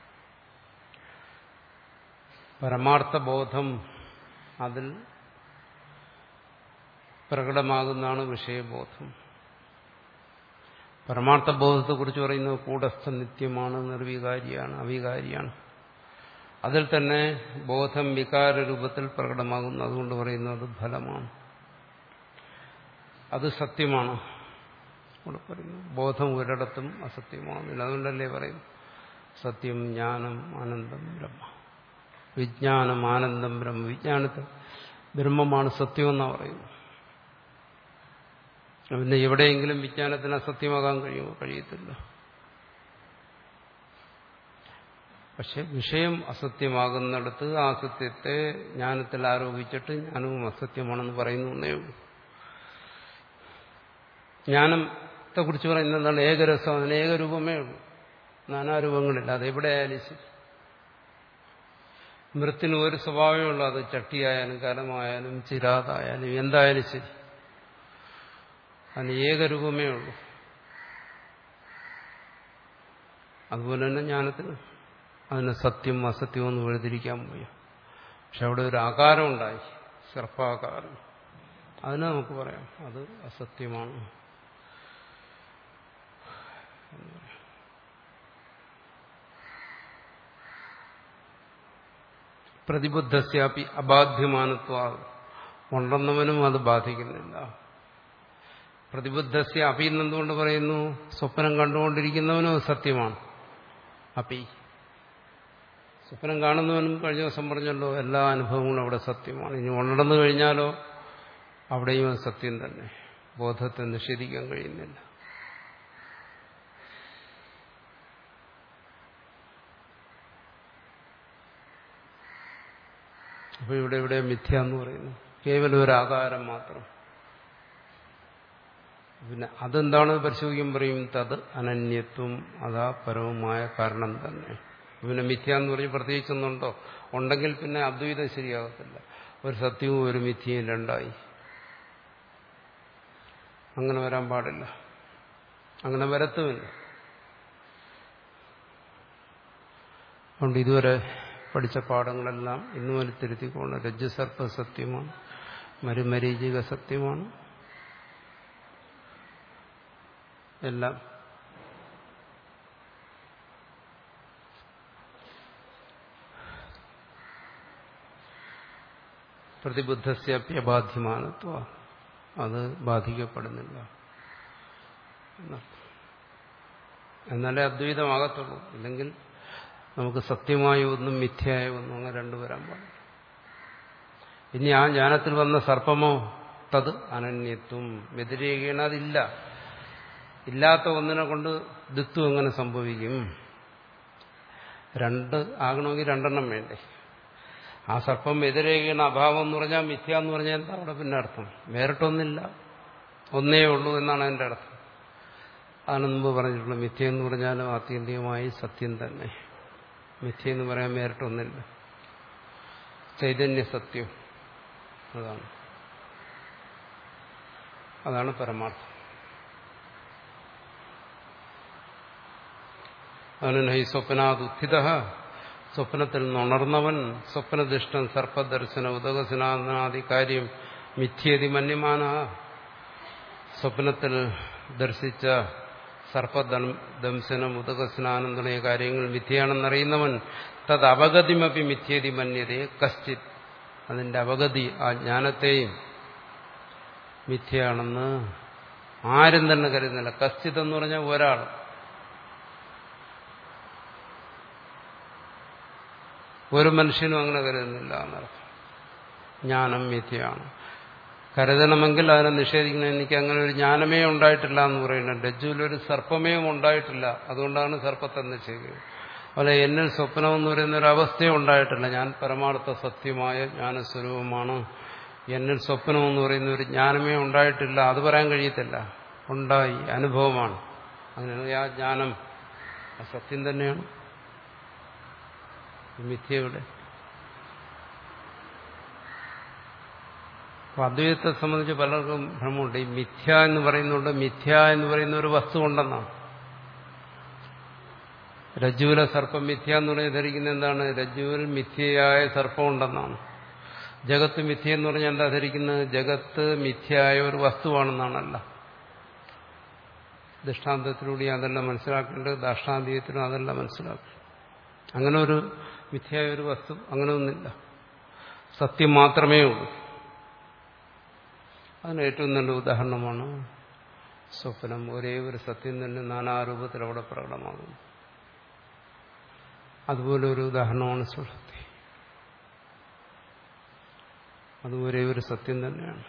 പരമാർത്ഥ ബോധം അതിൽ പ്രകടമാകുന്നതാണ് വിഷയബോധം. പരമാർത്ഥ ബോധത്തെക്കുറിച്ച് പറയുന്നത് കൂടസ്ഥ നിത്യമാണ്, നിർവികാരിയാണ്, അവികാരിയാണ്. അതിൽ തന്നെ ബോധം വികാര രൂപത്തിൽ പ്രകടമാകുന്നു. അതുകൊണ്ട് പറയുന്നത് ഫലമാണ്, അത് സത്യമാണ്. ഇവിടെ പറയുന്നു ബോധം ഒരിടത്തും അസത്യമാകുന്നില്ല. അതുകൊണ്ടല്ലേ പറയും സത്യം ജ്ഞാനം ആനന്ദം ബ്രഹ്മ. വിജ്ഞാനം ആനന്ദം ബ്രഹ്മ. വിജ്ഞാനത്തിൽ ബ്രഹ്മമാണ് സത്യമെന്നാണ് പറയുന്നത്. പിന്നെ എവിടെയെങ്കിലും വിജ്ഞാനത്തിന് അസത്യമാകാൻ കഴിയുമോ? കഴിയത്തില്ല. പക്ഷെ വിഷയം അസത്യമാകുന്നിടത്ത് ആ അസത്യത്തെ ജ്ഞാനത്തിൽ ആരോപിച്ചിട്ട് ജ്ഞാനവും അസത്യമാണെന്ന് പറയുന്നു എന്നേ ഉള്ളൂ. ജ്ഞാനത്തെ കുറിച്ച് പറയുന്നത് എന്താണ്? ഏകരസം. അതിന് ഏകരൂപമേ ഉള്ളൂ, നാനാരൂപങ്ങളില്ല. അതെവിടെയായാലും ശരി. മൃത്തിന് ഒരു സ്വഭാവമേ ഉള്ളൂ. അത് ചട്ടിയായാലും കലമായാലും ചിരാതായാലും എന്തായാലും ശരി, അതിന് ഏകരൂപമേ ഉള്ളൂ. അതുപോലെ തന്നെ ജ്ഞാനത്തിന് അതിന് സത്യം അസത്യം എന്ന് വേർതിരിക്കാൻ പോയി. പക്ഷെ അവിടെ ഒരു ആകാരം ഉണ്ടായി, സർപ്പാകാരം. അതിന് നമുക്ക് പറയാം അത് അസത്യമാണ്. പ്രതിബുദ്ധസ്യാപി അബാധ്യമാനത്വ. ഉണ്ടെന്നവനും അത് ബാധിക്കുന്നില്ല. പ്രതിബുദ്ധസ്യ അപി എന്നെന്തുകൊണ്ട് പറയുന്നു? സ്വപ്നം കണ്ടുകൊണ്ടിരിക്കുന്നവനും അത് സത്യമാണ്. അപി സ്വപ്നം കാണുന്നവനും കഴിഞ്ഞ ദിവസം പറഞ്ഞല്ലോ എല്ലാ അനുഭവങ്ങളും അവിടെ സത്യമാണ്. ഇനി ഉണർന്നു കഴിഞ്ഞാലോ അവിടെയും അത് സത്യം തന്നെ. ബോധത്തെ നിഷേധിക്കാൻ കഴിയുന്നില്ല. അപ്പൊ ഇവിടെ ഇവിടെ മിഥ്യ എന്ന് പറയുന്നു കേവലം ഒരു ആകാരം മാത്രം. പിന്നെ അതെന്താണ് പരിശോധിക്കാൻ പറയും? തത് അനന്യത്വം, അതാ പരവുമായ കാരണം തന്നെ. പിന്നെ മിഥ്യ എന്ന് പറഞ്ഞ് പ്രത്യേകിച്ചൊന്നുണ്ടോ? ഉണ്ടെങ്കിൽ പിന്നെ അദ്വൈതം ശരിയാകത്തില്ല. ഒരു സത്യവും ഒരു മിഥ്യയും രണ്ടായി. അങ്ങനെ വരാൻ പാടില്ല, അങ്ങനെ വരത്തുമില്ല. അതുകൊണ്ട് ഇതുവരെ പഠിച്ച പാഠങ്ങളെല്ലാം ഇന്നും ഒരു തിരുത്തിക്കൊണ്ട് രജ്ജുസർപ്പ സത്യമാണ്, മരുമരീചിക സത്യമാണ്, എല്ലാം പ്രതിബുദ്ധസ്യപ്യബാധ്യമാനത്വ, അത് ബാധിക്കപ്പെടുന്നില്ല. എന്നാലേ അദ്വൈതമാകത്തുള്ളൂ. ഇല്ലെങ്കിൽ നമുക്ക് സത്യമായ ഒന്നും മിഥ്യയായ ഒന്നും അങ്ങനെ രണ്ടുവരാൻ പാടില്ല. ഇനി ആ ജ്ഞാനത്തിൽ വന്ന സർപ്പമോ തത് അനന്യത്വം, വ്യതിരേകേണ അതില്ല. ഇല്ലാത്ത ഒന്നിനെ കൊണ്ട് ദ്വിത്വം എങ്ങനെ സംഭവിക്കും? രണ്ട് ആകണമെങ്കിൽ രണ്ടെണ്ണം വേണ്ടേ? ആ സർപ്പം വ്യതിരേകേണ അഭാവം എന്ന് പറഞ്ഞാൽ മിഥ്യ എന്ന് പറഞ്ഞാൽ എന്താ അവിടെ പിന്നെ അർത്ഥം? വേറിട്ടൊന്നില്ല, ഒന്നേ ഉള്ളൂ എന്നാണ് അതിൻ്റെ അർത്ഥം. അതാണ് മുമ്പ് പറഞ്ഞിട്ടുള്ളത്. മിഥ്യ എന്ന് പറഞ്ഞാലും ആത്യന്തികമായി സത്യം തന്നെ. മിഥ്യ എന്ന് പറയാൻ വേറിട്ടൊന്നില്ല, ചൈതന്യ സത്യം. അതാണ് അതാണ് പരമാർത്ഥം. അവന് ഹൈ സ്വപ്നാദുത്ഥിത, സ്വപ്നത്തിൽ നിന്നുണർന്നവൻ സ്വപ്നദിഷ്ടം സർപ്പദർശന ഉദകസ്നാദി കാര്യം മിഥ്യേതി മന്യമാന. സ്വപ്നത്തിൽ ദർശിച്ച സർപ്പദംശനം ഉദകസ്നാനം തുടങ്ങിയ കാര്യങ്ങൾ മിഥ്യയാണെന്നറിയുന്നവൻ തത് അപഗതിമപി മിഥ്യേതി മന്യതേ കശ്ചിത്. അതിന്റെ അപഗതി, ആ ജ്ഞാനത്തെയും മിഥ്യയാണെന്ന് ആരും തന്നെ കരുതുന്നില്ല. കശ്ചിത് എന്ന് പറഞ്ഞാൽ ഒരാൾ. ഒരു മനുഷ്യനും അങ്ങനെ കരുതുന്നില്ല എന്നർത്ഥം. ജ്ഞാനം മിഥ്യയാണ്. കരുതണമെങ്കിൽ അതിനെ നിഷേധിക്കണം. എനിക്ക് അങ്ങനെ ഒരു ജ്ഞാനമേ ഉണ്ടായിട്ടില്ല എന്ന് പറയുന്നുണ്ട്. രജ്ജുവിലൊരു സർപ്പമേ ഉണ്ടായിട്ടില്ല, അതുകൊണ്ടാണ് സർപ്പത്തെ നിഷേധിക്കുന്നത്. അതുപോലെ എന്നിൽ സ്വപ്നം എന്ന് പറയുന്ന ഒരു അവസ്ഥയും ഉണ്ടായിട്ടില്ല. ഞാൻ പരമാർത്ഥ സത്യമായ ജ്ഞാനസ്വരൂപമാണ്. എന്നിൽ സ്വപ്നം എന്ന് പറയുന്ന ഒരു ജ്ഞാനമേ ഉണ്ടായിട്ടില്ല, അത് പറയാൻ കഴിയത്തില്ല. ഉണ്ടായി, അനുഭവമാണ്. അങ്ങനെ ആ ജ്ഞാനം ആ സത്യം തന്നെയാണ്. മിഥ്യയുടെ അപ്പൊ അദ്വൈതത്തെ സംബന്ധിച്ച് പലർക്കും ഭ്രമമുണ്ട്. ഈ മിഥ്യ എന്ന് പറയുന്നുണ്ട്, മിഥ്യ എന്ന് പറയുന്ന ഒരു വസ്തു ഉണ്ടെന്നാണ്. രജ്ജുവിലെ സർപ്പം മിഥ്യ എന്ന് പറഞ്ഞ് ധരിക്കുന്നത് എന്താണ്? രജ്ജുവിൽ മിഥ്യയായ സർപ്പം ഉണ്ടെന്നാണ്. ജഗത്ത് മിഥ്യ എന്ന് പറഞ്ഞാൽ എന്താ ധരിക്കുന്നത്? ജഗത്ത് മിഥ്യയായ ഒരു വസ്തുവാണെന്നാണല്ല. ദൃഷ്ടാന്തത്തിലൂടെ അതല്ല മനസ്സിലാക്കേണ്ടത്, ദാഷ്ടാന്തീയത്തിലും അതല്ല മനസ്സിലാക്കും. അങ്ങനെ ഒരു മിഥ്യയായ ഒരു വസ്തു അങ്ങനെ ഒന്നില്ല, സത്യം മാത്രമേ ഉള്ളൂ. അതിന് ഏറ്റവും നല്ല ഉദാഹരണമാണ് സ്വപ്നം. ഒരേ ഒരു സത്യം തന്നെ നാനാരൂപത്തിൽ അവിടെ പ്രകടമാകുന്നു. അതുപോലെ ഒരു ഉദാഹരണമാണ് സുഷുപ്തി. അത് ഒരേ ഒരു സത്യം തന്നെയാണ്.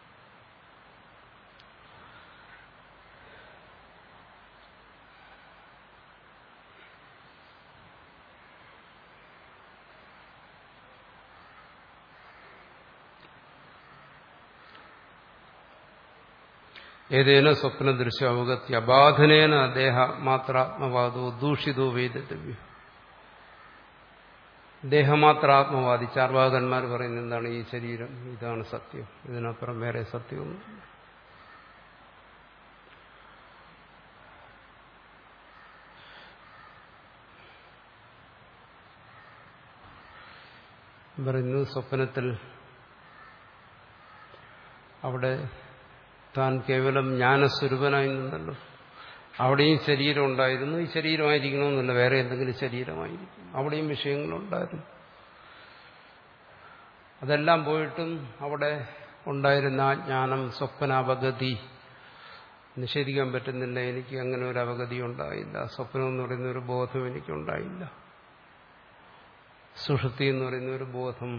ഏതേന സ്വപ്നദൃശ്യ അവഗത്യ അബാധനേന ദേഹമാത്രാത്മവാദോ ദൂഷിതോ വേദിതവ്യോ. ദേഹമാത്രാത്മവാദി ചാർവാകന്മാർ പറയുന്നത് എന്താണ്? ഈ ശരീരം ഇതാണ് സത്യം, ഇതിനപ്പുറം വേറെ സത്യമൊന്നും. പറയുന്നു സ്വപ്നത്തിൽ അവിടെ താൻ കേവലം ജ്ഞാനസ്വരൂപനായി നിന്നല്ലോ. അവിടെയും ശരീരം ഉണ്ടായിരുന്നു. ഈ ശരീരമായിരിക്കണമെന്നില്ല, വേറെ എന്തെങ്കിലും ശരീരമായിരിക്കും. അവിടെയും വിഷയങ്ങളുണ്ടായിരുന്നു. അതെല്ലാം പോയിട്ടും അവിടെ ഉണ്ടായിരുന്ന ആ ജ്ഞാനം, സ്വപ്നാവഗതി നിഷേധിക്കാൻ പറ്റുന്നില്ല. എനിക്ക് അങ്ങനെ ഒരു അവഗതി ഉണ്ടായില്ല. സ്വപ്നം എന്ന് പറയുന്ന ഒരു ബോധം എനിക്കുണ്ടായില്ല. സുഷുപ്തി എന്ന് പറയുന്ന ഒരു ബോധം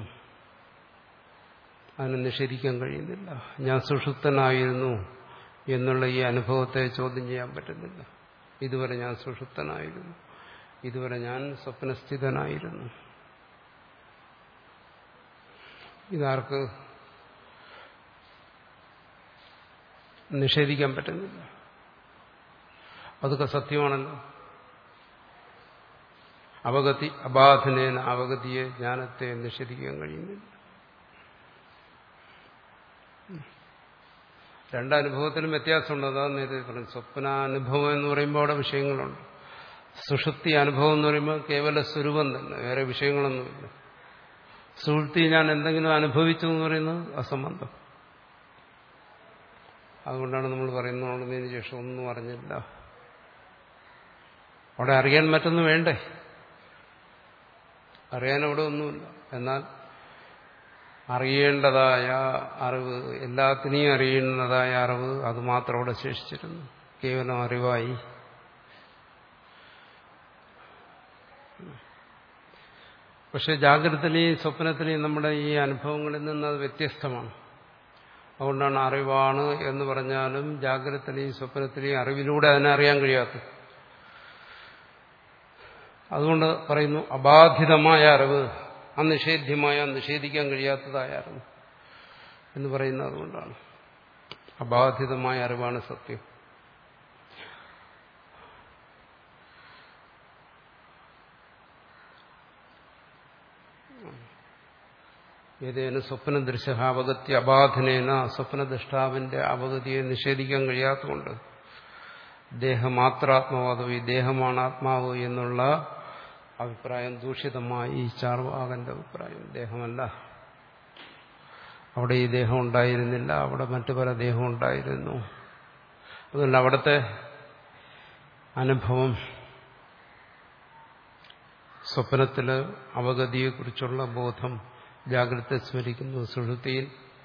അതിനെ നിഷേധിക്കാൻ കഴിയുന്നില്ല. ഞാൻ സുഷുപ്തനായിരുന്നു എന്നുള്ള ഈ അനുഭവത്തെ ചോദ്യം ചെയ്യാൻ പറ്റുന്നില്ല. ഇതുവരെ ഞാൻ സുഷുപ്തനായിരുന്നു, ഇതുവരെ ഞാൻ സ്വപ്നസ്ഥിതനായിരുന്നു. ഇതാർക്ക് നിഷേധിക്കാൻ പറ്റുന്നില്ല. അതൊക്കെ സത്യമാണല്ലോ. അവഗതി അബാധനേന അവഗതിയെ, ജ്ഞാനത്തെ നിഷേധിക്കാൻ കഴിയുന്നില്ല. രണ്ടനുഭവത്തിലും വ്യത്യാസമുണ്ട്. അതാണ് നേരത്തെ പറഞ്ഞു. സ്വപ്നാനുഭവം എന്ന് പറയുമ്പോൾ അവിടെ വിഷയങ്ങളുണ്ട്. സുഷുപ്തി അനുഭവം എന്ന് പറയുമ്പോൾ കേവല സ്വരൂപം തന്നെ, വേറെ വിഷയങ്ങളൊന്നുമില്ല. സുഷുപ്തി ഞാൻ എന്തെങ്കിലും അനുഭവിച്ചു എന്ന് പറയുന്നത് അസംബന്ധം. അതുകൊണ്ടാണ് നമ്മൾ പറയുന്നത് ഉണർന്നതിന് ശേഷം ഒന്നും അറിഞ്ഞില്ല. അവിടെ അറിയാൻ മറ്റൊന്നും വേണ്ടേ? അറിയാൻ അവിടെ ഒന്നുമില്ല. എന്നാൽ അറിയേണ്ടതായ അറിവ്, എല്ലാത്തിനെയും അറിയുന്നതായ അറിവ്, അത് മാത്രം അവിടെ ശേഷിച്ചിരുന്നു. കേവലം അറിവായി. പക്ഷെ ജാഗ്രതത്തിലെയും സ്വപ്നത്തിലെയും നമ്മുടെ ഈ അനുഭവങ്ങളിൽ നിന്ന് അത് വ്യത്യസ്തമാണ്. അതുകൊണ്ടാണ് അറിവാണ് എന്ന് പറഞ്ഞാലും ജാഗ്രതത്തിലെയും സ്വപ്നത്തിലെയും അറിവിലൂടെ അതിനെ അറിയാൻ കഴിയാത്തത്. അതുകൊണ്ട് പറയുന്നു അബാധിതമായ അറിവ്, അനിഷേധ്യമായ, നിഷേധിക്കാൻ കഴിയാത്തതായ അറിവ് എന്ന് പറയുന്നത് അതുകൊണ്ടാണ്. അബാധിതമായ അറിവാണ് സത്യം. ഏതേന സ്വപ്നദൃശ്യ അവഗത്യ അബാധനേന, സ്വപ്നദൃഷ്ടാവിന്റെ അവഗതിയെ നിഷേധിക്കാൻ കഴിയാത്തതുകൊണ്ട് ദേഹമാത്രാത്മവാദം, ഈ ദേഹമാണ് ആത്മാവ് എന്നുള്ള അഭിപ്രായം ദൂഷിതമായി. ഈ ചാർവാകന്റെ അഭിപ്രായം ദേഹമല്ല, അവിടെ ഈ ദേഹം ഉണ്ടായിരുന്നില്ല, അവിടെ മറ്റു പല ദേഹം ഉണ്ടായിരുന്നു. അതുകൊണ്ട് അവിടുത്തെ അനുഭവം സ്വപ്നത്തില് അവഗതിയെക്കുറിച്ചുള്ള ബോധം ജാഗ്രത സ്മരിക്കുന്നു. സുഷുപ്തിയിൽ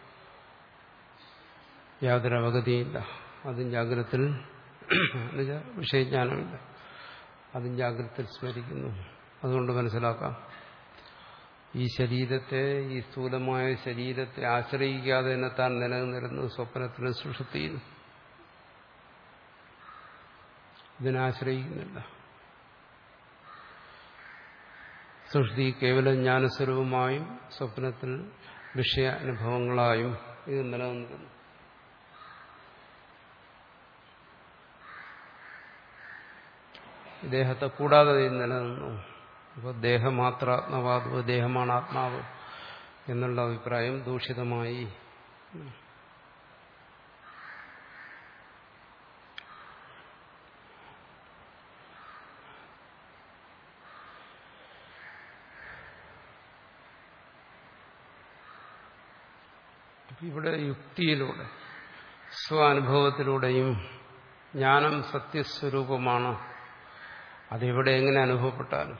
യാതൊരു അവഗതിയില്ല. അതും ജാഗ്രതത്തിൽ വിഷയജ്ഞാനമില്ല, അതും ജാഗ്രതയിൽ സ്മരിക്കുന്നു. അതുകൊണ്ട് മനസ്സിലാക്കാം, ഈ ശരീരത്തെ, ഈ സ്ഥൂലമായ ശരീരത്തെ ആശ്രയിക്കാതെ തന്നെ താൻ നിലനിന്നിരുന്നു സ്വപ്നത്തിലും സുഷുപ്തിയിലും. ഇതിനാശ്രയിക്കുന്നില്ല. സുഷുപ്തി കേവലം ജ്ഞാനസ്വരൂപമായും സ്വപ്നത്തിൽ വിഷയ അനുഭവങ്ങളായും ഇത് നിലനിന്നിരുന്നു. ദേഹത്തെ കൂടാതെ നിലനിന്നു. അപ്പോൾ ദേഹമാത്രാത്മവാദം, ദേഹമാണ് ആത്മാവ് എന്നുള്ള അഭിപ്രായം ദൂഷിതമായി. ഇവിടെ യുക്തിയിലൂടെ, സ്വാനുഭവത്തിലൂടെയും ജ്ഞാനം സത്യസ്വരൂപമാണ്. അതെവിടെ എങ്ങനെ അനുഭവപ്പെട്ടാലും.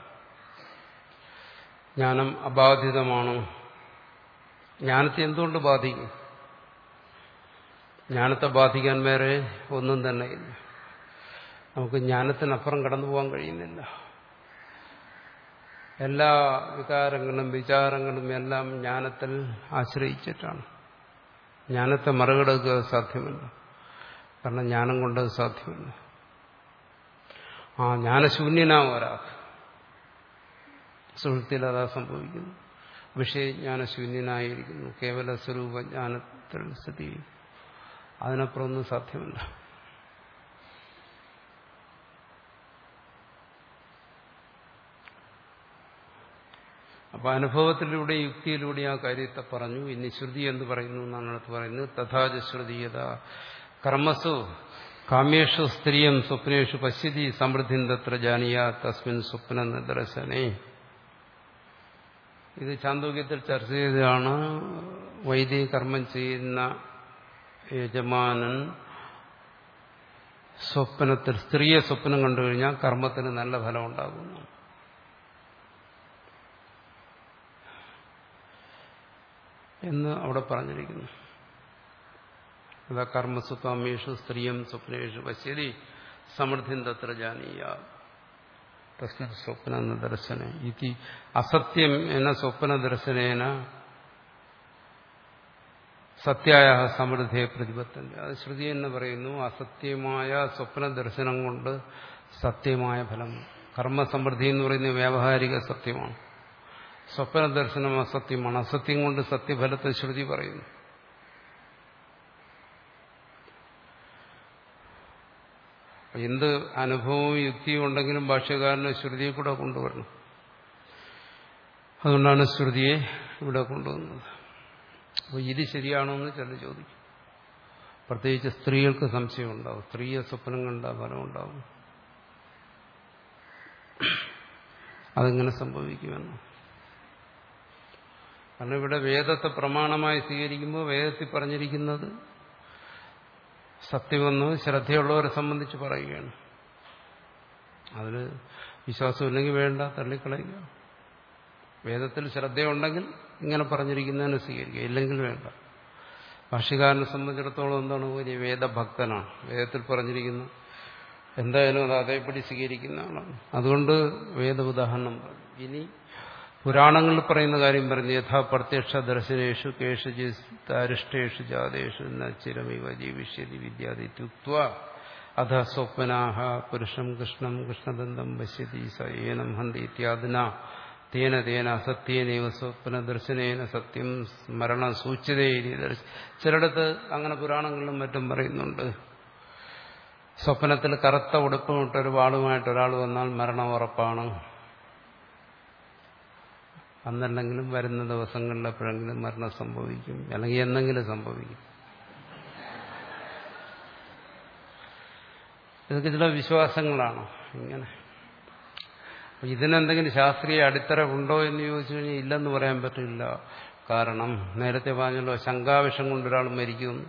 ജ്ഞാനം അബാധിതമാണ്. ജ്ഞാനത്തെ എന്തുകൊണ്ട് ബാധിക്കും? ജ്ഞാനത്തെ ബാധിക്കാൻ വേറെ ഒന്നും തന്നെ ഇല്ല. നമുക്ക് ജ്ഞാനത്തിനപ്പുറം കടന്നു പോകാൻ കഴിയുന്നില്ല. എല്ലാ വികാരങ്ങളും വിചാരങ്ങളും എല്ലാം ജ്ഞാനത്തിൽ ആശ്രയിച്ചിട്ടാണ്. ജ്ഞാനത്തെ മറികടക്കുക സാധ്യമല്ല. കാരണം ജ്ഞാനം കൊണ്ടത് സാധ്യമല്ല. ആ ജ്ഞാനശൂന്യനാവും ഒരാൾ. സുഹൃത്തിൽ അതാ സംഭവിക്കുന്നു. വിഷയജ്ഞാനശൂന്യനായിരിക്കുന്നു. കേവല സ്വരൂപജ്ഞാനത്തിൽ സ്ഥിതി ചെയ്യും. അതിനപ്പുറമൊന്നും സാധ്യമല്ല. അപ്പൊ അനുഭവത്തിലൂടെ യുക്തിയിലൂടെ ആ കാര്യത്തെ പറഞ്ഞു. ഇനി ശ്രുതി എന്ന് പറയുന്നു എന്നാണ് അടുത്ത് പറയുന്നത്. തഥാച ശ്രുതീയത കർമ്മസു കാമ്യേഷു സ്ത്രീയം സ്വപ്നേഷു പശ്യതി സമൃദ്ധിം തത്ര ജാനീയ തസ്മിൻ സ്വപ്ന നിദർശനേ. ഇത് ചാന്തോക്യത്തിൽ ചർച്ച ചെയ്തതാണ്. വൈദിക കർമ്മം ചെയ്യുന്ന യജമാനൻ സ്വപ്നത്തിൽ സ്ത്രീയെ സ്വപ്നം കണ്ടു കഴിഞ്ഞാൽ കർമ്മത്തിന് നല്ല ഫലം ഉണ്ടാകുന്നു എന്ന് അവിടെ പറഞ്ഞിരിക്കുന്നു. അതാ കർമ്മസു കാമ്യേഷു സ്ത്രീയം സ്വപ്നേഷു പശ്യതി സമൃദ്ധിം തത്ര ജാനീയ തസ്മിൻ സ്വപ്ന ദർശന. ഇതി അസത്യം എന്ന സ്വപ്ന ദർശനേന സത്യായ സമൃദ്ധിയെ പ്രതിപത്തന്റെ. അത് ശ്രുതി എന്ന് പറയുന്നു. അസത്യമായ സ്വപ്ന ദർശനം കൊണ്ട് സത്യമായ ഫലം. കർമ്മസമൃദ്ധി എന്ന് പറയുന്നത് വ്യാവഹാരിക സത്യമാണ്. സ്വപ്ന ദർശനം അസത്യമാണ്. അസത്യം കൊണ്ട് സത്യഫലത്തെ ശ്രുതി പറയുന്നു. എന്ത് അനുഭവവും യുക്തിയും ഉണ്ടെങ്കിലും ഭാഷ്യകാരന് ശ്രുതിയെ കൂടെ കൊണ്ടുവരണം. അതുകൊണ്ടാണ് ശ്രുതിയെ ഇവിടെ കൊണ്ടുവന്നത്. അപ്പോൾ ഇത് ശരിയാണോ എന്ന് ചിലർ ചോദിക്കും. പ്രത്യേകിച്ച് സ്ത്രീകൾക്ക് സംശയം ഉണ്ടാവും. സ്ത്രീയെ സ്വപ്നം കണ്ട ഫലം ഉണ്ടാവും. അതെങ്ങനെ സംഭവിക്കുമെന്ന്. കാരണം ഇവിടെ വേദത്തെ പ്രമാണമായി സ്വീകരിക്കുമ്പോൾ വേദത്തിൽ പറഞ്ഞിരിക്കുന്നത് സത്യമെന്ന് ശ്രദ്ധയുള്ളവരെ സംബന്ധിച്ച് പറയുകയാണ്. അതിന് വിശ്വാസമില്ലെങ്കിൽ വേണ്ട, തള്ളിക്കളയുക. വേദത്തിൽ ശ്രദ്ധയുണ്ടെങ്കിൽ ഇങ്ങനെ പറഞ്ഞിരിക്കുന്നതിന് സ്വീകരിക്കുക, ഇല്ലെങ്കിൽ വേണ്ട. ഭാഷ്യകാരനെ സംബന്ധിച്ചിടത്തോളം എന്താണ്, വലിയ വേദഭക്തനാണ്. വേദത്തിൽ പറഞ്ഞിരിക്കുന്നു എന്തായാലും അത് അതേപടി സ്വീകരിക്കുന്ന ആളാണ്. അതുകൊണ്ട് വേദ ഉദാഹരണം പറഞ്ഞു. ഇനി പുരാണങ്ങളിൽ പറയുന്ന കാര്യം പറഞ്ഞു. യഥാ പ്രത്യക്ഷ ദർശനേഷു കേഷുജിഷ്ടേഷു ജാതേഷു ചിരമിവ ജീവിഷ്യതി വിദ്യാദിത്യുക്ത്വ അധ സ്വപ്നാഹ പുരുഷം കൃഷ്ണം കൃഷ്ണദന്തം പശ്യതി സ ഏനം ഹന്തി ഇത്യാദിന തേന തേന അസത്യേനൈവ സ്വപ്ന ദർശനേന സത്യം സ്മരണ സൂച്യതേ. ചിലയിടത്ത് അങ്ങനെ പുരാണങ്ങളിലും മറ്റും പറയുന്നുണ്ട്. സ്വപ്നത്തിൽ കറുത്ത ഉടുപ്പമിട്ടൊരു വാളുമായിട്ട് ഒരാൾ വന്നാൽ മരണം ഉറപ്പാണ്. അന്നല്ലെങ്കിലും വരുന്ന ദിവസങ്ങളിൽ എപ്പോഴെങ്കിലും മരണം സംഭവിക്കും, അല്ലെങ്കിൽ എന്തെങ്കിലും സംഭവിക്കും. ഇതൊക്കെ ചില വിശ്വാസങ്ങളാണ്. ഇങ്ങനെ ഇതിനെന്തെങ്കിലും ശാസ്ത്രീയ അടിത്തറ ഉണ്ടോ എന്ന് ചോദിച്ചു കഴിഞ്ഞാൽ ഇല്ലെന്ന് പറയാൻ പറ്റില്ല. കാരണം നേരത്തെ പറഞ്ഞല്ലോ, ശങ്കാവിഷം കൊണ്ടൊരാൾ മരിക്കും.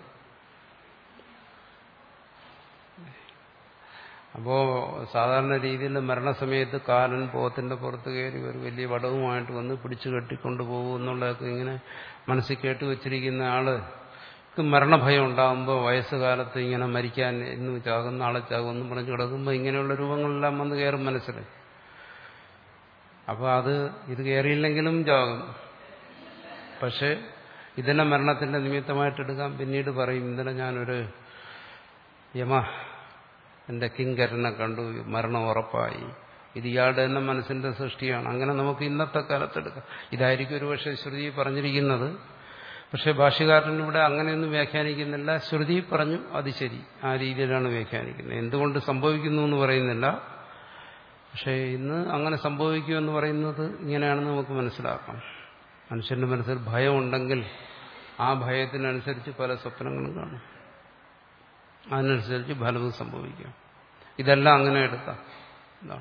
അപ്പോ സാധാരണ രീതിയിൽ മരണസമയത്ത് കാലൻ പോത്തിന്റെ പുറത്ത് കയറി ഒരു വലിയ വടവുമായിട്ട് വന്ന് പിടിച്ചു കെട്ടിക്കൊണ്ടു പോകും എന്നുള്ളതൊക്കെ ഇങ്ങനെ മനസ്സിൽ കേട്ടു വെച്ചിരിക്കുന്ന ആൾക്ക് മരണഭയം ഉണ്ടാകുമ്പോൾ വയസ്സുകാലത്ത് ഇങ്ങനെ മരിക്കാൻ ഇന്ന് ചാകും നാളെ ചാകും എന്നും പറഞ്ഞു കിടക്കുമ്പോൾ ഇങ്ങനെയുള്ള രൂപങ്ങളെല്ലാം വന്ന് കയറും മനസ്സിൽ. അപ്പോൾ അത് ഇത് കയറിയില്ലെങ്കിലും ചാകും. പക്ഷെ ഇതിനെ മരണത്തിന്റെ നിമിത്തമായിട്ടെടുക്കാം. പിന്നീട് പറയും, ഇന്നലെ ഞാനൊരു യമ എന്റെ കിങ്കരനെ കണ്ടു, മരണം ഉറപ്പായി. ഇത് ഇയാളുടെ തന്നെ മനസ്സിന്റെ സൃഷ്ടിയാണ്. അങ്ങനെ നമുക്ക് ഇന്നത്തെ കാലത്തെടുക്കാം. ഇതായിരിക്കും ഒരുപക്ഷെ ശ്രുതി പറഞ്ഞിരിക്കുന്നത്. പക്ഷെ ഭാഷ്യകാരൻ ഇവിടെ അങ്ങനെയൊന്നും വ്യാഖ്യാനിക്കുന്നില്ല. ശ്രുതി പറഞ്ഞു, അത് ശരി, ആ രീതിയിലാണ് വ്യാഖ്യാനിക്കുന്നത്. എന്തുകൊണ്ട് സംഭവിക്കുന്നു എന്ന് പറയുന്നില്ല. പക്ഷെ ഇന്ന് അങ്ങനെ സംഭവിക്കുമെന്ന് പറയുന്നത് ഇങ്ങനെയാണെന്ന് നമുക്ക് മനസ്സിലാക്കാം. മനുഷ്യന്റെ മനസ്സിൽ ഭയമുണ്ടെങ്കിൽ ആ ഭയത്തിനനുസരിച്ച് പല സ്വപ്നങ്ങളും കാണും. അതിനനുസരിച്ച് ഫലവും സംഭവിക്കാം. ഇതെല്ലാം അങ്ങനെ എടുക്കാം. എന്താണ്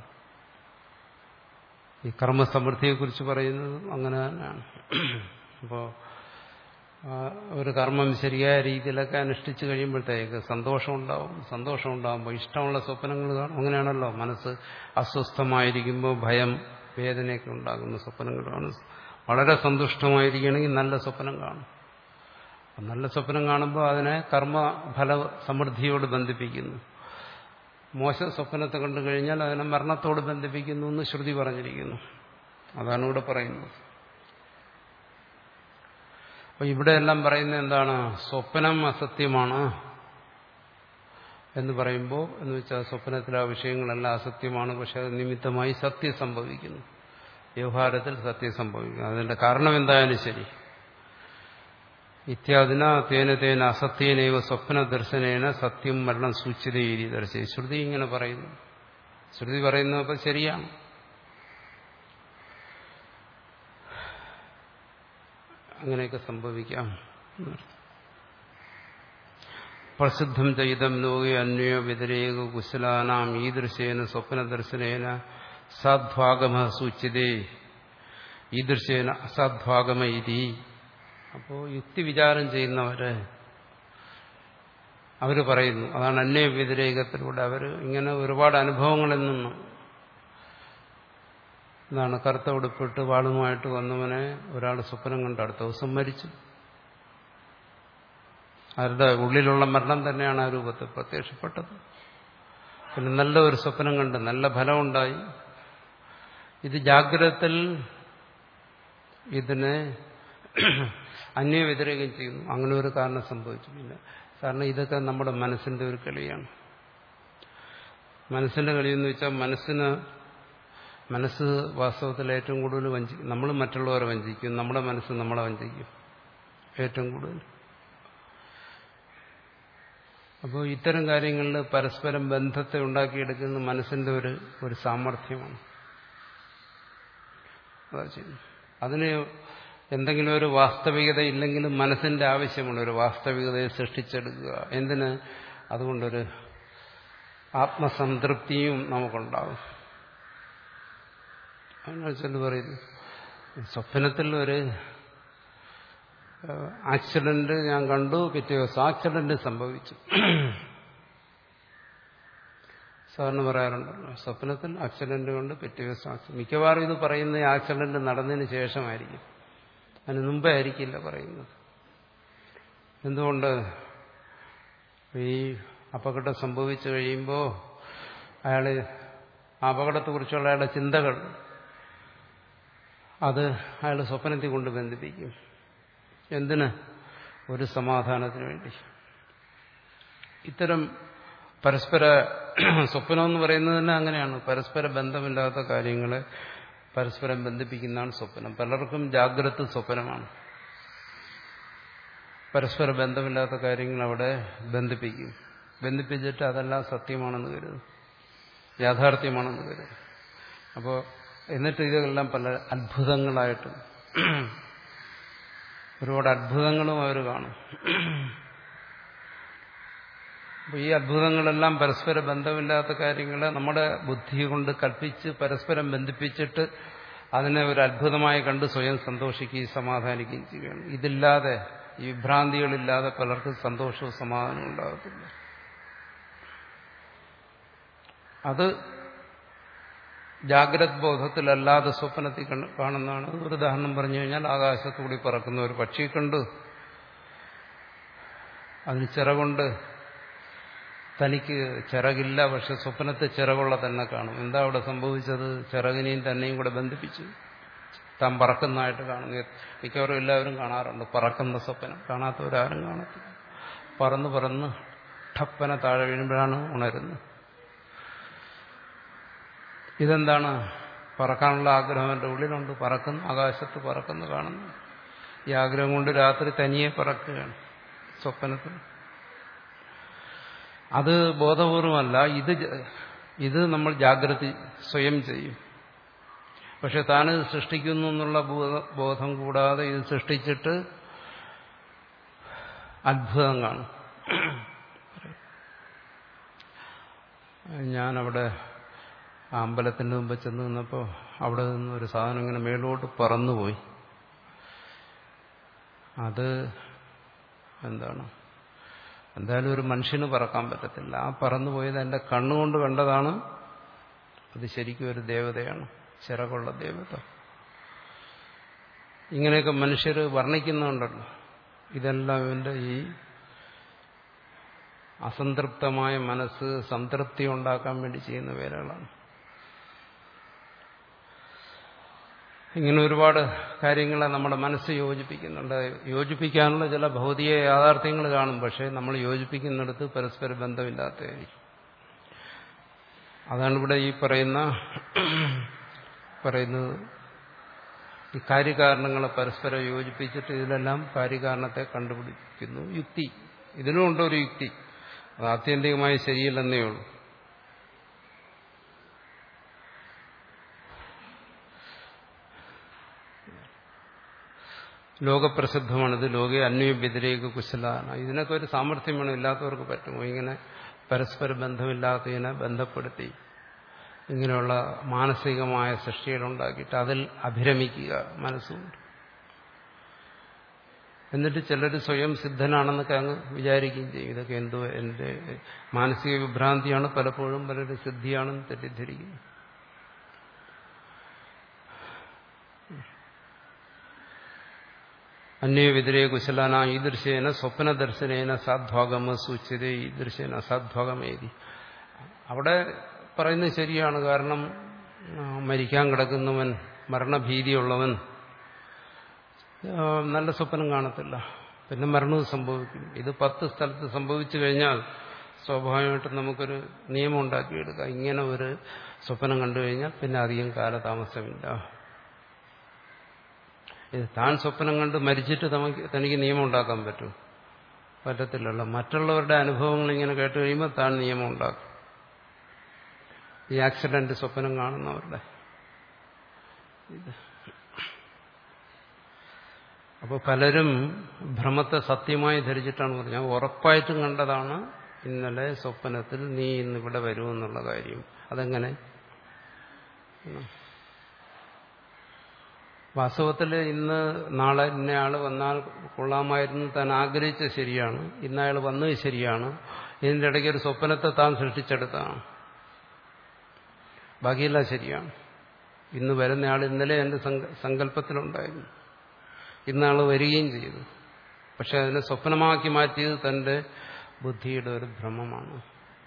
ഈ കർമ്മസമൃദ്ധിയെക്കുറിച്ച് പറയുന്നതും അങ്ങനെ തന്നെയാണ്. അപ്പോൾ ഒരു കർമ്മം ശരിയായ രീതിയിലൊക്കെ അനുഷ്ഠിച്ചു കഴിയുമ്പോഴത്തേക്ക് സന്തോഷം ഉണ്ടാവും. സന്തോഷം ഉണ്ടാകുമ്പോൾ ഇഷ്ടമുള്ള സ്വപ്നങ്ങൾ കാണും. അങ്ങനെയാണല്ലോ മനസ്സ് അസ്വസ്ഥമായിരിക്കുമ്പോൾ ഭയം വേദനയൊക്കെ ഉണ്ടാകുന്ന സ്വപ്നങ്ങൾ കാണും. വളരെ സന്തുഷ്ടമായിരിക്കുകയാണെങ്കിൽ നല്ല സ്വപ്നം കാണും. നല്ല സ്വപ്നം കാണുമ്പോൾ അതിനെ കർമ്മഫല സമൃദ്ധിയോട് ബന്ധിപ്പിക്കുന്നു. മോശം സ്വപ്നത്തെ കണ്ടു കഴിഞ്ഞാൽ അതിനെ മരണത്തോട് ബന്ധിപ്പിക്കുന്നു എന്ന് ശ്രുതി പറഞ്ഞിരിക്കുന്നു. അതാണ് ഇവിടെ പറയുന്നത്. അപ്പൊ ഇവിടെയെല്ലാം പറയുന്നത് എന്താണ്? സ്വപ്നം അസത്യമാണ് എന്ന് പറയുമ്പോൾ എന്ന് വെച്ചാൽ സ്വപ്നത്തിലെ ആ വിഷയങ്ങളെല്ലാം അസത്യമാണ്. പക്ഷെ അത് നിമിത്തമായി സത്യം സംഭവിക്കുന്നു. വ്യവഹാരത്തിൽ സത്യം സംഭവിക്കുന്നു. അതിന്റെ കാരണം എന്തായാലും ശരി. ഇത്യാദിന തേന തേന അസത്യേനൈവ സ്വപ്ന ദർശനേന സത്യം മരണം സൂക്ഷിതീരി ദർശി. ശ്രുതി ഇങ്ങനെ പറയുന്നു. ശ്രുതി പറയുന്നത് അപ്പം ശരിയാണ്. അങ്ങനെയൊക്കെ സംഭവിക്കാം. പ്രസിദ്ധം ചെയ്തം ലോകെ അന്വയ വ്യതിരേക കുശലാനാം ഈദൃശേന സ്വപ്നദർശനേന സാധ്വാഗമ സൂച്യതേ ഈദൃശേന അസാധ്വാഗമ ഇതി. അപ്പോൾ യുക്തി വിചാരം ചെയ്യുന്നവര് അവര് പറയുന്നു, അതാണ് അന്വയ വ്യതിരേകത്തിലൂടെ അവർ ഇങ്ങനെ ഒരുപാട് അനുഭവങ്ങളിൽ നിന്നും എന്താണ് കറുത്ത ഉടുപ്പിട്ട് വാളുമായിട്ട് വന്നവനെ ഒരാൾ സ്വപ്നം കണ്ട് അടുത്ത ദിവസം മരിച്ചു. അവരുടെ ഉള്ളിലുള്ള മരണം തന്നെയാണ് ആ രൂപത്തിൽ പ്രത്യക്ഷപ്പെട്ടത്. പിന്നെ നല്ല ഒരു സ്വപ്നം കണ്ട് നല്ല ഫലമുണ്ടായി. ഇത് ജാഗ്രതത്തിൽ ഇതിനെ അന്വയ വ്യതിരേകം ചെയ്യുന്നു. അങ്ങനെ ഒരു കാരണം സംഭവിച്ചിട്ടില്ല. കാരണം ഇതൊക്കെ നമ്മുടെ മനസ്സിന്റെ ഒരു കളിയാണ്. മനസ്സിന്റെ കളിയെന്ന് വെച്ചാൽ മനസ്സിന് മനസ്സ് വാസ്തവത്തിൽ ഏറ്റവും കൂടുതൽ വഞ്ചിക്കും. നമ്മൾ മറ്റുള്ളവരെ വഞ്ചിക്കും, നമ്മുടെ മനസ്സ് നമ്മളെ വഞ്ചിക്കും ഏറ്റവും കൂടുതൽ. അപ്പോൾ ഇത്തരം കാര്യങ്ങളിൽ പരസ്പരം ബന്ധത്തെ ഉണ്ടാക്കിയെടുക്കുന്ന മനസ്സിന്റെ ഒരു ഒരു സാമർഥ്യമാണ്. അതാ ചെയ്യുന്നത്. അതിന് എന്തെങ്കിലും ഒരു വാസ്തവികത ഇല്ലെങ്കിലും മനസ്സിന്റെ ആവശ്യമുള്ള ഒരു വാസ്തവികതയെ സൃഷ്ടിച്ചെടുക്കുക. എന്തിന്? അതുകൊണ്ടൊരു ആത്മസംതൃപ്തിയും നമുക്കുണ്ടാകും. അതിനനുസരിച്ച് പറയുന്നു, സ്വപ്നത്തിൽ ഒരു ആക്സിഡന്റ് ഞാൻ കണ്ടു, പിറ്റേ ദിവസം ആക്സിഡന്റ് സംഭവിച്ചു. സാറിന് പറയാറുണ്ടല്ലോ, സ്വപ്നത്തിൽ ആക്സിഡന്റ് കൊണ്ട് പിറ്റേ ദിവസം ആക്സിഡന്റ്. മിക്കവാറും ഇത് പറയുന്ന ആക്സിഡന്റ് നടന്നതിന് ശേഷമായിരിക്കും, അതിന് മുമ്പേ ആയിരിക്കില്ല പറയുന്നത്. എന്തുകൊണ്ട്? ഈ അപകടം സംഭവിച്ചു കഴിയുമ്പോൾ അയാള് ആ അപകടത്തെക്കുറിച്ചുള്ള അയാളുടെ ചിന്തകൾ അത് അയാൾ സ്വപ്നത്തിൽ കൊണ്ട് ബന്ധിപ്പിക്കും. എന്തിന്? ഒരു സമാധാനത്തിന് വേണ്ടി. ഇത്തരം പരസ്പര സ്വപ്നം എന്ന് പറയുന്നത് തന്നെ അങ്ങനെയാണ്. പരസ്പര ബന്ധമില്ലാത്ത കാര്യങ്ങളെ പരസ്പരം ബന്ധിപ്പിക്കുന്നതാണ് സ്വപ്നം. പലർക്കും ജാഗ്രത സ്വപ്നമാണ്. പരസ്പര ബന്ധമില്ലാത്ത കാര്യങ്ങൾ അവിടെ ബന്ധിപ്പിക്കും. ബന്ധിപ്പിച്ചിട്ട് അതെല്ലാം സത്യമാണെന്ന് കരുതും, യാഥാർത്ഥ്യമാണെന്ന് കരുതും. അപ്പോൾ എന്നിട്ട് ഇതെല്ലാം പല അത്ഭുതങ്ങളായിട്ട് ഒരുപാട് അത്ഭുതങ്ങളും അവർ കാണും. അപ്പോൾ ഈ അത്ഭുതങ്ങളെല്ലാം പരസ്പര ബന്ധമില്ലാത്ത കാര്യങ്ങളെ നമ്മുടെ ബുദ്ധി കൊണ്ട് കൽപ്പിച്ച് പരസ്പരം ബന്ധിപ്പിച്ചിട്ട് അതിനെ ഒരു അത്ഭുതമായി കണ്ട് സ്വയം സന്തോഷിക്കുകയും സമാധാനിക്കുകയും ചെയ്യുകയാണ്. ഇതില്ലാതെ, ഈ വിഭ്രാന്തികളില്ലാതെ പലർക്കും സന്തോഷവും സമാധാനവും ഉണ്ടാകത്തില്ല. അത് ജാഗ്രത് ബോധത്തിലല്ലാതെ സ്വപ്നത്തിൽ കാണുന്നതാണ്. ഒരു ഉദാഹരണം പറഞ്ഞു കഴിഞ്ഞാൽ, ആകാശത്തുകൂടി പറക്കുന്ന ഒരു പക്ഷിയെ കണ്ടു, അതിന് ചിറകുണ്ട്, തനിക്ക് ചിറകില്ല, പക്ഷെ സ്വപ്നത്തെ ചിറകുള്ള തന്നെ കാണും. എന്താ അവിടെ സംഭവിച്ചത്? ചിറകിനെയും തന്നെയും കൂടെ ബന്ധിപ്പിച്ചു താൻ പറക്കുന്നതായിട്ട് കാണുന്നു. മിക്കവാറും എല്ലാവരും കാണാറുണ്ട് പറക്കുന്ന സ്വപ്നം. കാണാത്തവരാരും കാണത്തില്ല. പറന്ന് പറന്ന് ഠപ്പന താഴെ വീഴുമ്പോഴാണ് ഉണരുന്നത്. ഇതെന്താണ്? പറക്കാനുള്ള ആഗ്രഹം എൻ്റെ ഉള്ളിലുണ്ട്, പറക്കുന്നു, ആകാശത്ത് പറക്കുന്നു കാണുന്നു. ഈ ആഗ്രഹം കൊണ്ട് രാത്രി തനിയെ പറക്കുകയാണ് സ്വപ്നത്തിൽ. അത് ബോധപൂർവമല്ല, ഇത് ഇത് നമ്മൾ ജാഗ്രത സ്വയം ചെയ്യും. പക്ഷെ താനിത് സൃഷ്ടിക്കുന്നു എന്നുള്ള ബോധം കൂടാതെ ഇത് സൃഷ്ടിച്ചിട്ട് അത്ഭുതം കാണും. ഞാനവിടെ ആ അമ്പലത്തിൻ്റെ മുമ്പ് ചെന്ന് നിന്നപ്പോൾ അവിടെ നിന്ന് ഒരു സാധനം ഇങ്ങനെ മേലോട്ട് പറന്നുപോയി. അത് എന്താണ്, എന്തായാലും ഒരു മനുഷ്യന് പറക്കാൻ പറ്റത്തില്ല. ആ പറന്നു പോയത് എൻ്റെ കണ്ണുകൊണ്ട് കണ്ടതാണ്. അത് ശരിക്കും ഒരു ദേവതയാണ്, ചിറകുള്ള ദേവത. ഇങ്ങനെയൊക്കെ മനുഷ്യർ വർണ്ണിക്കുന്നുണ്ടല്ലോ. ഇതെല്ലാം ഇവന്റെ ഈ അസംതൃപ്തമായ മനസ്സ് സംതൃപ്തി ഉണ്ടാക്കാൻ വേണ്ടി ചെയ്യുന്ന വേലകളാണ്. ഇങ്ങനെ ഒരുപാട് കാര്യങ്ങളെ നമ്മുടെ മനസ്സ് യോജിപ്പിക്കുന്നുണ്ട്. യോജിപ്പിക്കാനുള്ള ചില ഭൗതിക യാഥാർത്ഥ്യങ്ങൾ കാണും, പക്ഷേ നമ്മൾ യോജിപ്പിക്കുന്നിടത്ത് പരസ്പര ബന്ധമില്ലാത്തതായിരിക്കും. അതാണ് ഇവിടെ ഈ പറയുന്ന പറയുന്നത് ഈ കാര്യകാരണങ്ങളെ പരസ്പരം യോജിപ്പിച്ചിട്ട് ഇതിലെല്ലാം കാര്യകാരണത്തെ കണ്ടുപിടിക്കുന്നു. യുക്തി, ഇതിനുമുണ്ടോ ഒരു യുക്തി, അത് ആത്യന്തികമായി ശരിയല്ലെന്നേ ഉള്ളൂ. ലോകപ്രസിദ്ധമാണിത്. ലോകെ അന്വയ വ്യതിരേക കുശലാണ്. ഇതിനൊക്കെ ഒരു സാമർഥ്യം വേണം, ഇല്ലാത്തവർക്ക് പറ്റുമോ? ഇങ്ങനെ പരസ്പര ബന്ധമില്ലാത്തതിനെ ബന്ധപ്പെടുത്തി ഇങ്ങനെയുള്ള മാനസികമായ സൃഷ്ടികളുണ്ടാക്കിയിട്ട് അതിൽ അഭിരമിക്കുക മനസ്സുകൊണ്ട്. എന്നിട്ട് ചിലർ സ്വയം സിദ്ധനാണെന്നൊക്കെ അങ്ങ് വിചാരിക്കുകയും ചെയ്യും. ഇതൊക്കെ എന്തോ എൻ്റെ മാനസിക വിഭ്രാന്തിയാണ്, പലപ്പോഴും പലരും സിദ്ധിയാണെന്ന് തെറ്റിദ്ധരിക്കുന്നു. അന്വയ വ്യതിരേ കുശലാന ഈദൃശേന സ്വപ്നദർശനേന സാധ്വാഗമ സൂച്യത ഈദൃശേന അസാധ്വാഗമേതി. അവിടെ പറയുന്നത് ശരിയാണ്. കാരണം മരിക്കാൻ കിടക്കുന്നവൻ, മരണഭീതിയുള്ളവൻ നല്ല സ്വപ്നം കാണത്തില്ല, പിന്നെ മരണവും സംഭവിക്കും. ഇത് പത്ത് സ്ഥലത്ത് സംഭവിച്ചു കഴിഞ്ഞാൽ സ്വാഭാവികമായിട്ടും നമുക്കൊരു നിയമം ഉണ്ടാക്കിയെടുക്കാം. ഇങ്ങനെ ഒരു സ്വപ്നം കണ്ടു കഴിഞ്ഞാൽ പിന്നെ അധികം കാലതാമസമില്ല. ഇത് താൻ സ്വപ്നം കണ്ട് മരിച്ചിട്ട് തനിക്ക് തനിക്ക് നിയമം ഉണ്ടാക്കാൻ പറ്റും? പറ്റത്തില്ലല്ലോ. മറ്റുള്ളവരുടെ അനുഭവങ്ങൾ ഇങ്ങനെ കേട്ട് കഴിയുമ്പോൾ താൻ നിയമം ഉണ്ടാക്കും. ഈ ആക്സിഡന്റ് സ്വപ്നം കാണുന്നവരുടെ ഇത്. അപ്പോൾ പലരും ഭ്രമത്തെ സത്യമായി ധരിച്ചിട്ടാണ് പറഞ്ഞത്. ഞാൻ ഉറപ്പായിട്ടും കണ്ടതാണ് ഇന്നലെ സ്വപ്നത്തിൽ നീ ഇന്നിവിടെ വരുമെന്നുള്ള കാര്യം. അതെങ്ങനെ? വാസ്തവത്തിൽ ഇന്ന് നാളെ ഇന്നയാള് വന്നാൽ കൊള്ളാമായിരുന്നു താൻ ആഗ്രഹിച്ച ശരിയാണ്, ഇന്നയാൾ വന്നത് ശരിയാണ്. ഇതിൻ്റെ ഇടയ്ക്ക് ഒരു സ്വപ്നത്തെ താൻ സൃഷ്ടിച്ചെടുത്താണ്, ബാക്കിയെല്ലാം ശരിയാണ്. ഇന്ന് വരുന്നയാൾ ഇന്നലെ എൻ്റെ സങ്കല്പത്തിലുണ്ടായിരുന്നു, ഇന്നാൾ വരികയും ചെയ്തു. പക്ഷെ അതിനെ സ്വപ്നമാക്കി മാറ്റിയത് തൻ്റെ ബുദ്ധിയുടെ ഒരു ഭ്രമമാണ്.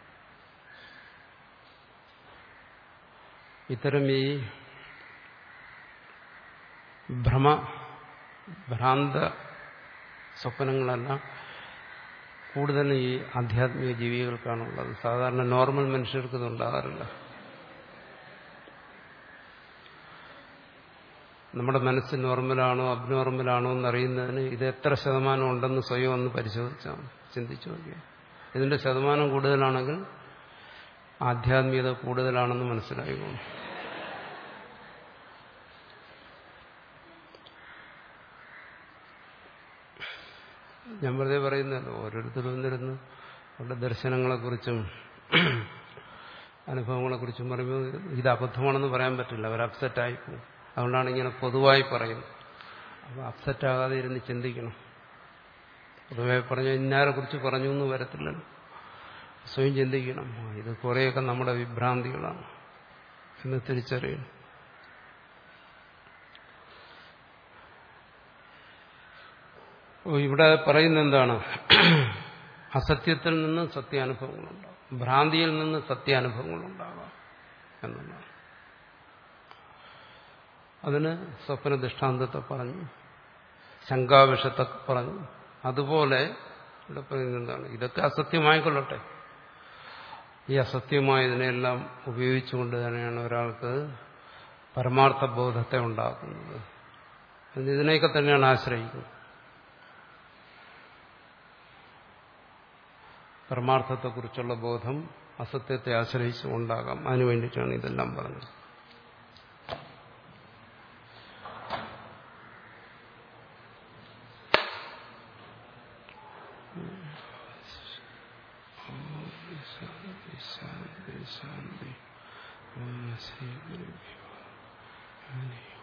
ഇത്തരം ഈ ഭ്രമ ഭ്രാന്ത സ്വപ്നങ്ങളെല്ലാം കൂടുതലും ഈ ആധ്യാത്മിക ജീവികൾക്കാണുള്ളത്. സാധാരണ നോർമൽ മനുഷ്യർക്ക് ഇതുണ്ടാകാറില്ല. നമ്മുടെ മനസ്സ് നോർമലാണോ അബ്നോർമലാണോ എന്നറിയുന്നതിന് ഇത് എത്ര ശതമാനം ഉണ്ടെന്ന് സ്വയം ഒന്ന് പരിശോധിച്ചാൽ, ചിന്തിച്ചു നോക്കിയാൽ ഇതിന്റെ ശതമാനം കൂടുതലാണെങ്കിൽ ആധ്യാത്മികത കൂടുതലാണെന്ന് മനസ്സിലായിക്കോളും. ഞാൻ വെറുതെ പറയുന്നല്ലോ, ഓരോരുത്തരും വന്നിരുന്ന് അവരുടെ ദർശനങ്ങളെക്കുറിച്ചും അനുഭവങ്ങളെക്കുറിച്ചും പറയുമ്പോൾ ഇത് അബദ്ധമാണെന്ന് പറയാൻ പറ്റില്ല, അവർ അപ്സെറ്റായിപ്പോവും. അതുകൊണ്ടാണ് ഇങ്ങനെ പൊതുവായി പറയുന്നത്. അപ്പോൾ അപ്സെറ്റാകാതെ ഇരുന്ന് ചിന്തിക്കണം. പൊതുവായി പറഞ്ഞാൽ ഇന്നാരെ കുറിച്ച് പറഞ്ഞു എന്ന് വരത്തില്ലല്ലോ. സ്വയം ചിന്തിക്കണം, ഇത് കുറേയൊക്കെ നമ്മുടെ വിഭ്രാന്തികളാണ് എന്ന് തിരിച്ചറിയണം. ഇവിടെ പറയുന്ന എന്താണ്? അസത്യത്തിൽ നിന്ന് സത്യാനുഭവങ്ങളുണ്ടാകും, ഭ്രാന്തിയിൽ നിന്ന് സത്യാനുഭവങ്ങളുണ്ടാകാം എന്നുള്ളതാണ്. അതിന് സ്വപ്ന ദൃഷ്ടാന്തത്തെ പറഞ്ഞു, ശങ്കാവിഷത്തെ പറഞ്ഞു. അതുപോലെ ഇവിടെ പറയുന്നത് എന്താണ്? ഇതൊക്കെ അസത്യമായിക്കൊള്ളട്ടെ, ഈ അസത്യമായതിനെല്ലാം ഉപയോഗിച്ചുകൊണ്ട് തന്നെയാണ് ഒരാൾക്ക് പരമാർത്ഥ ബോധത്തെ ഉണ്ടാക്കുന്നത്. ഇതിനെയൊക്കെ തന്നെയാണ് ആശ്രയിക്കുന്നത്. പരമാർത്ഥത്തെക്കുറിച്ചുള്ള ബോധം അസത്യത്തെ ആശ്രയിച്ച് ഉണ്ടാകാം. അതിനു വേണ്ടിയിട്ടാണ് ഇതെല്ലാം പറഞ്ഞത്. ശാന്തി ശാന്തി ശാന്തി.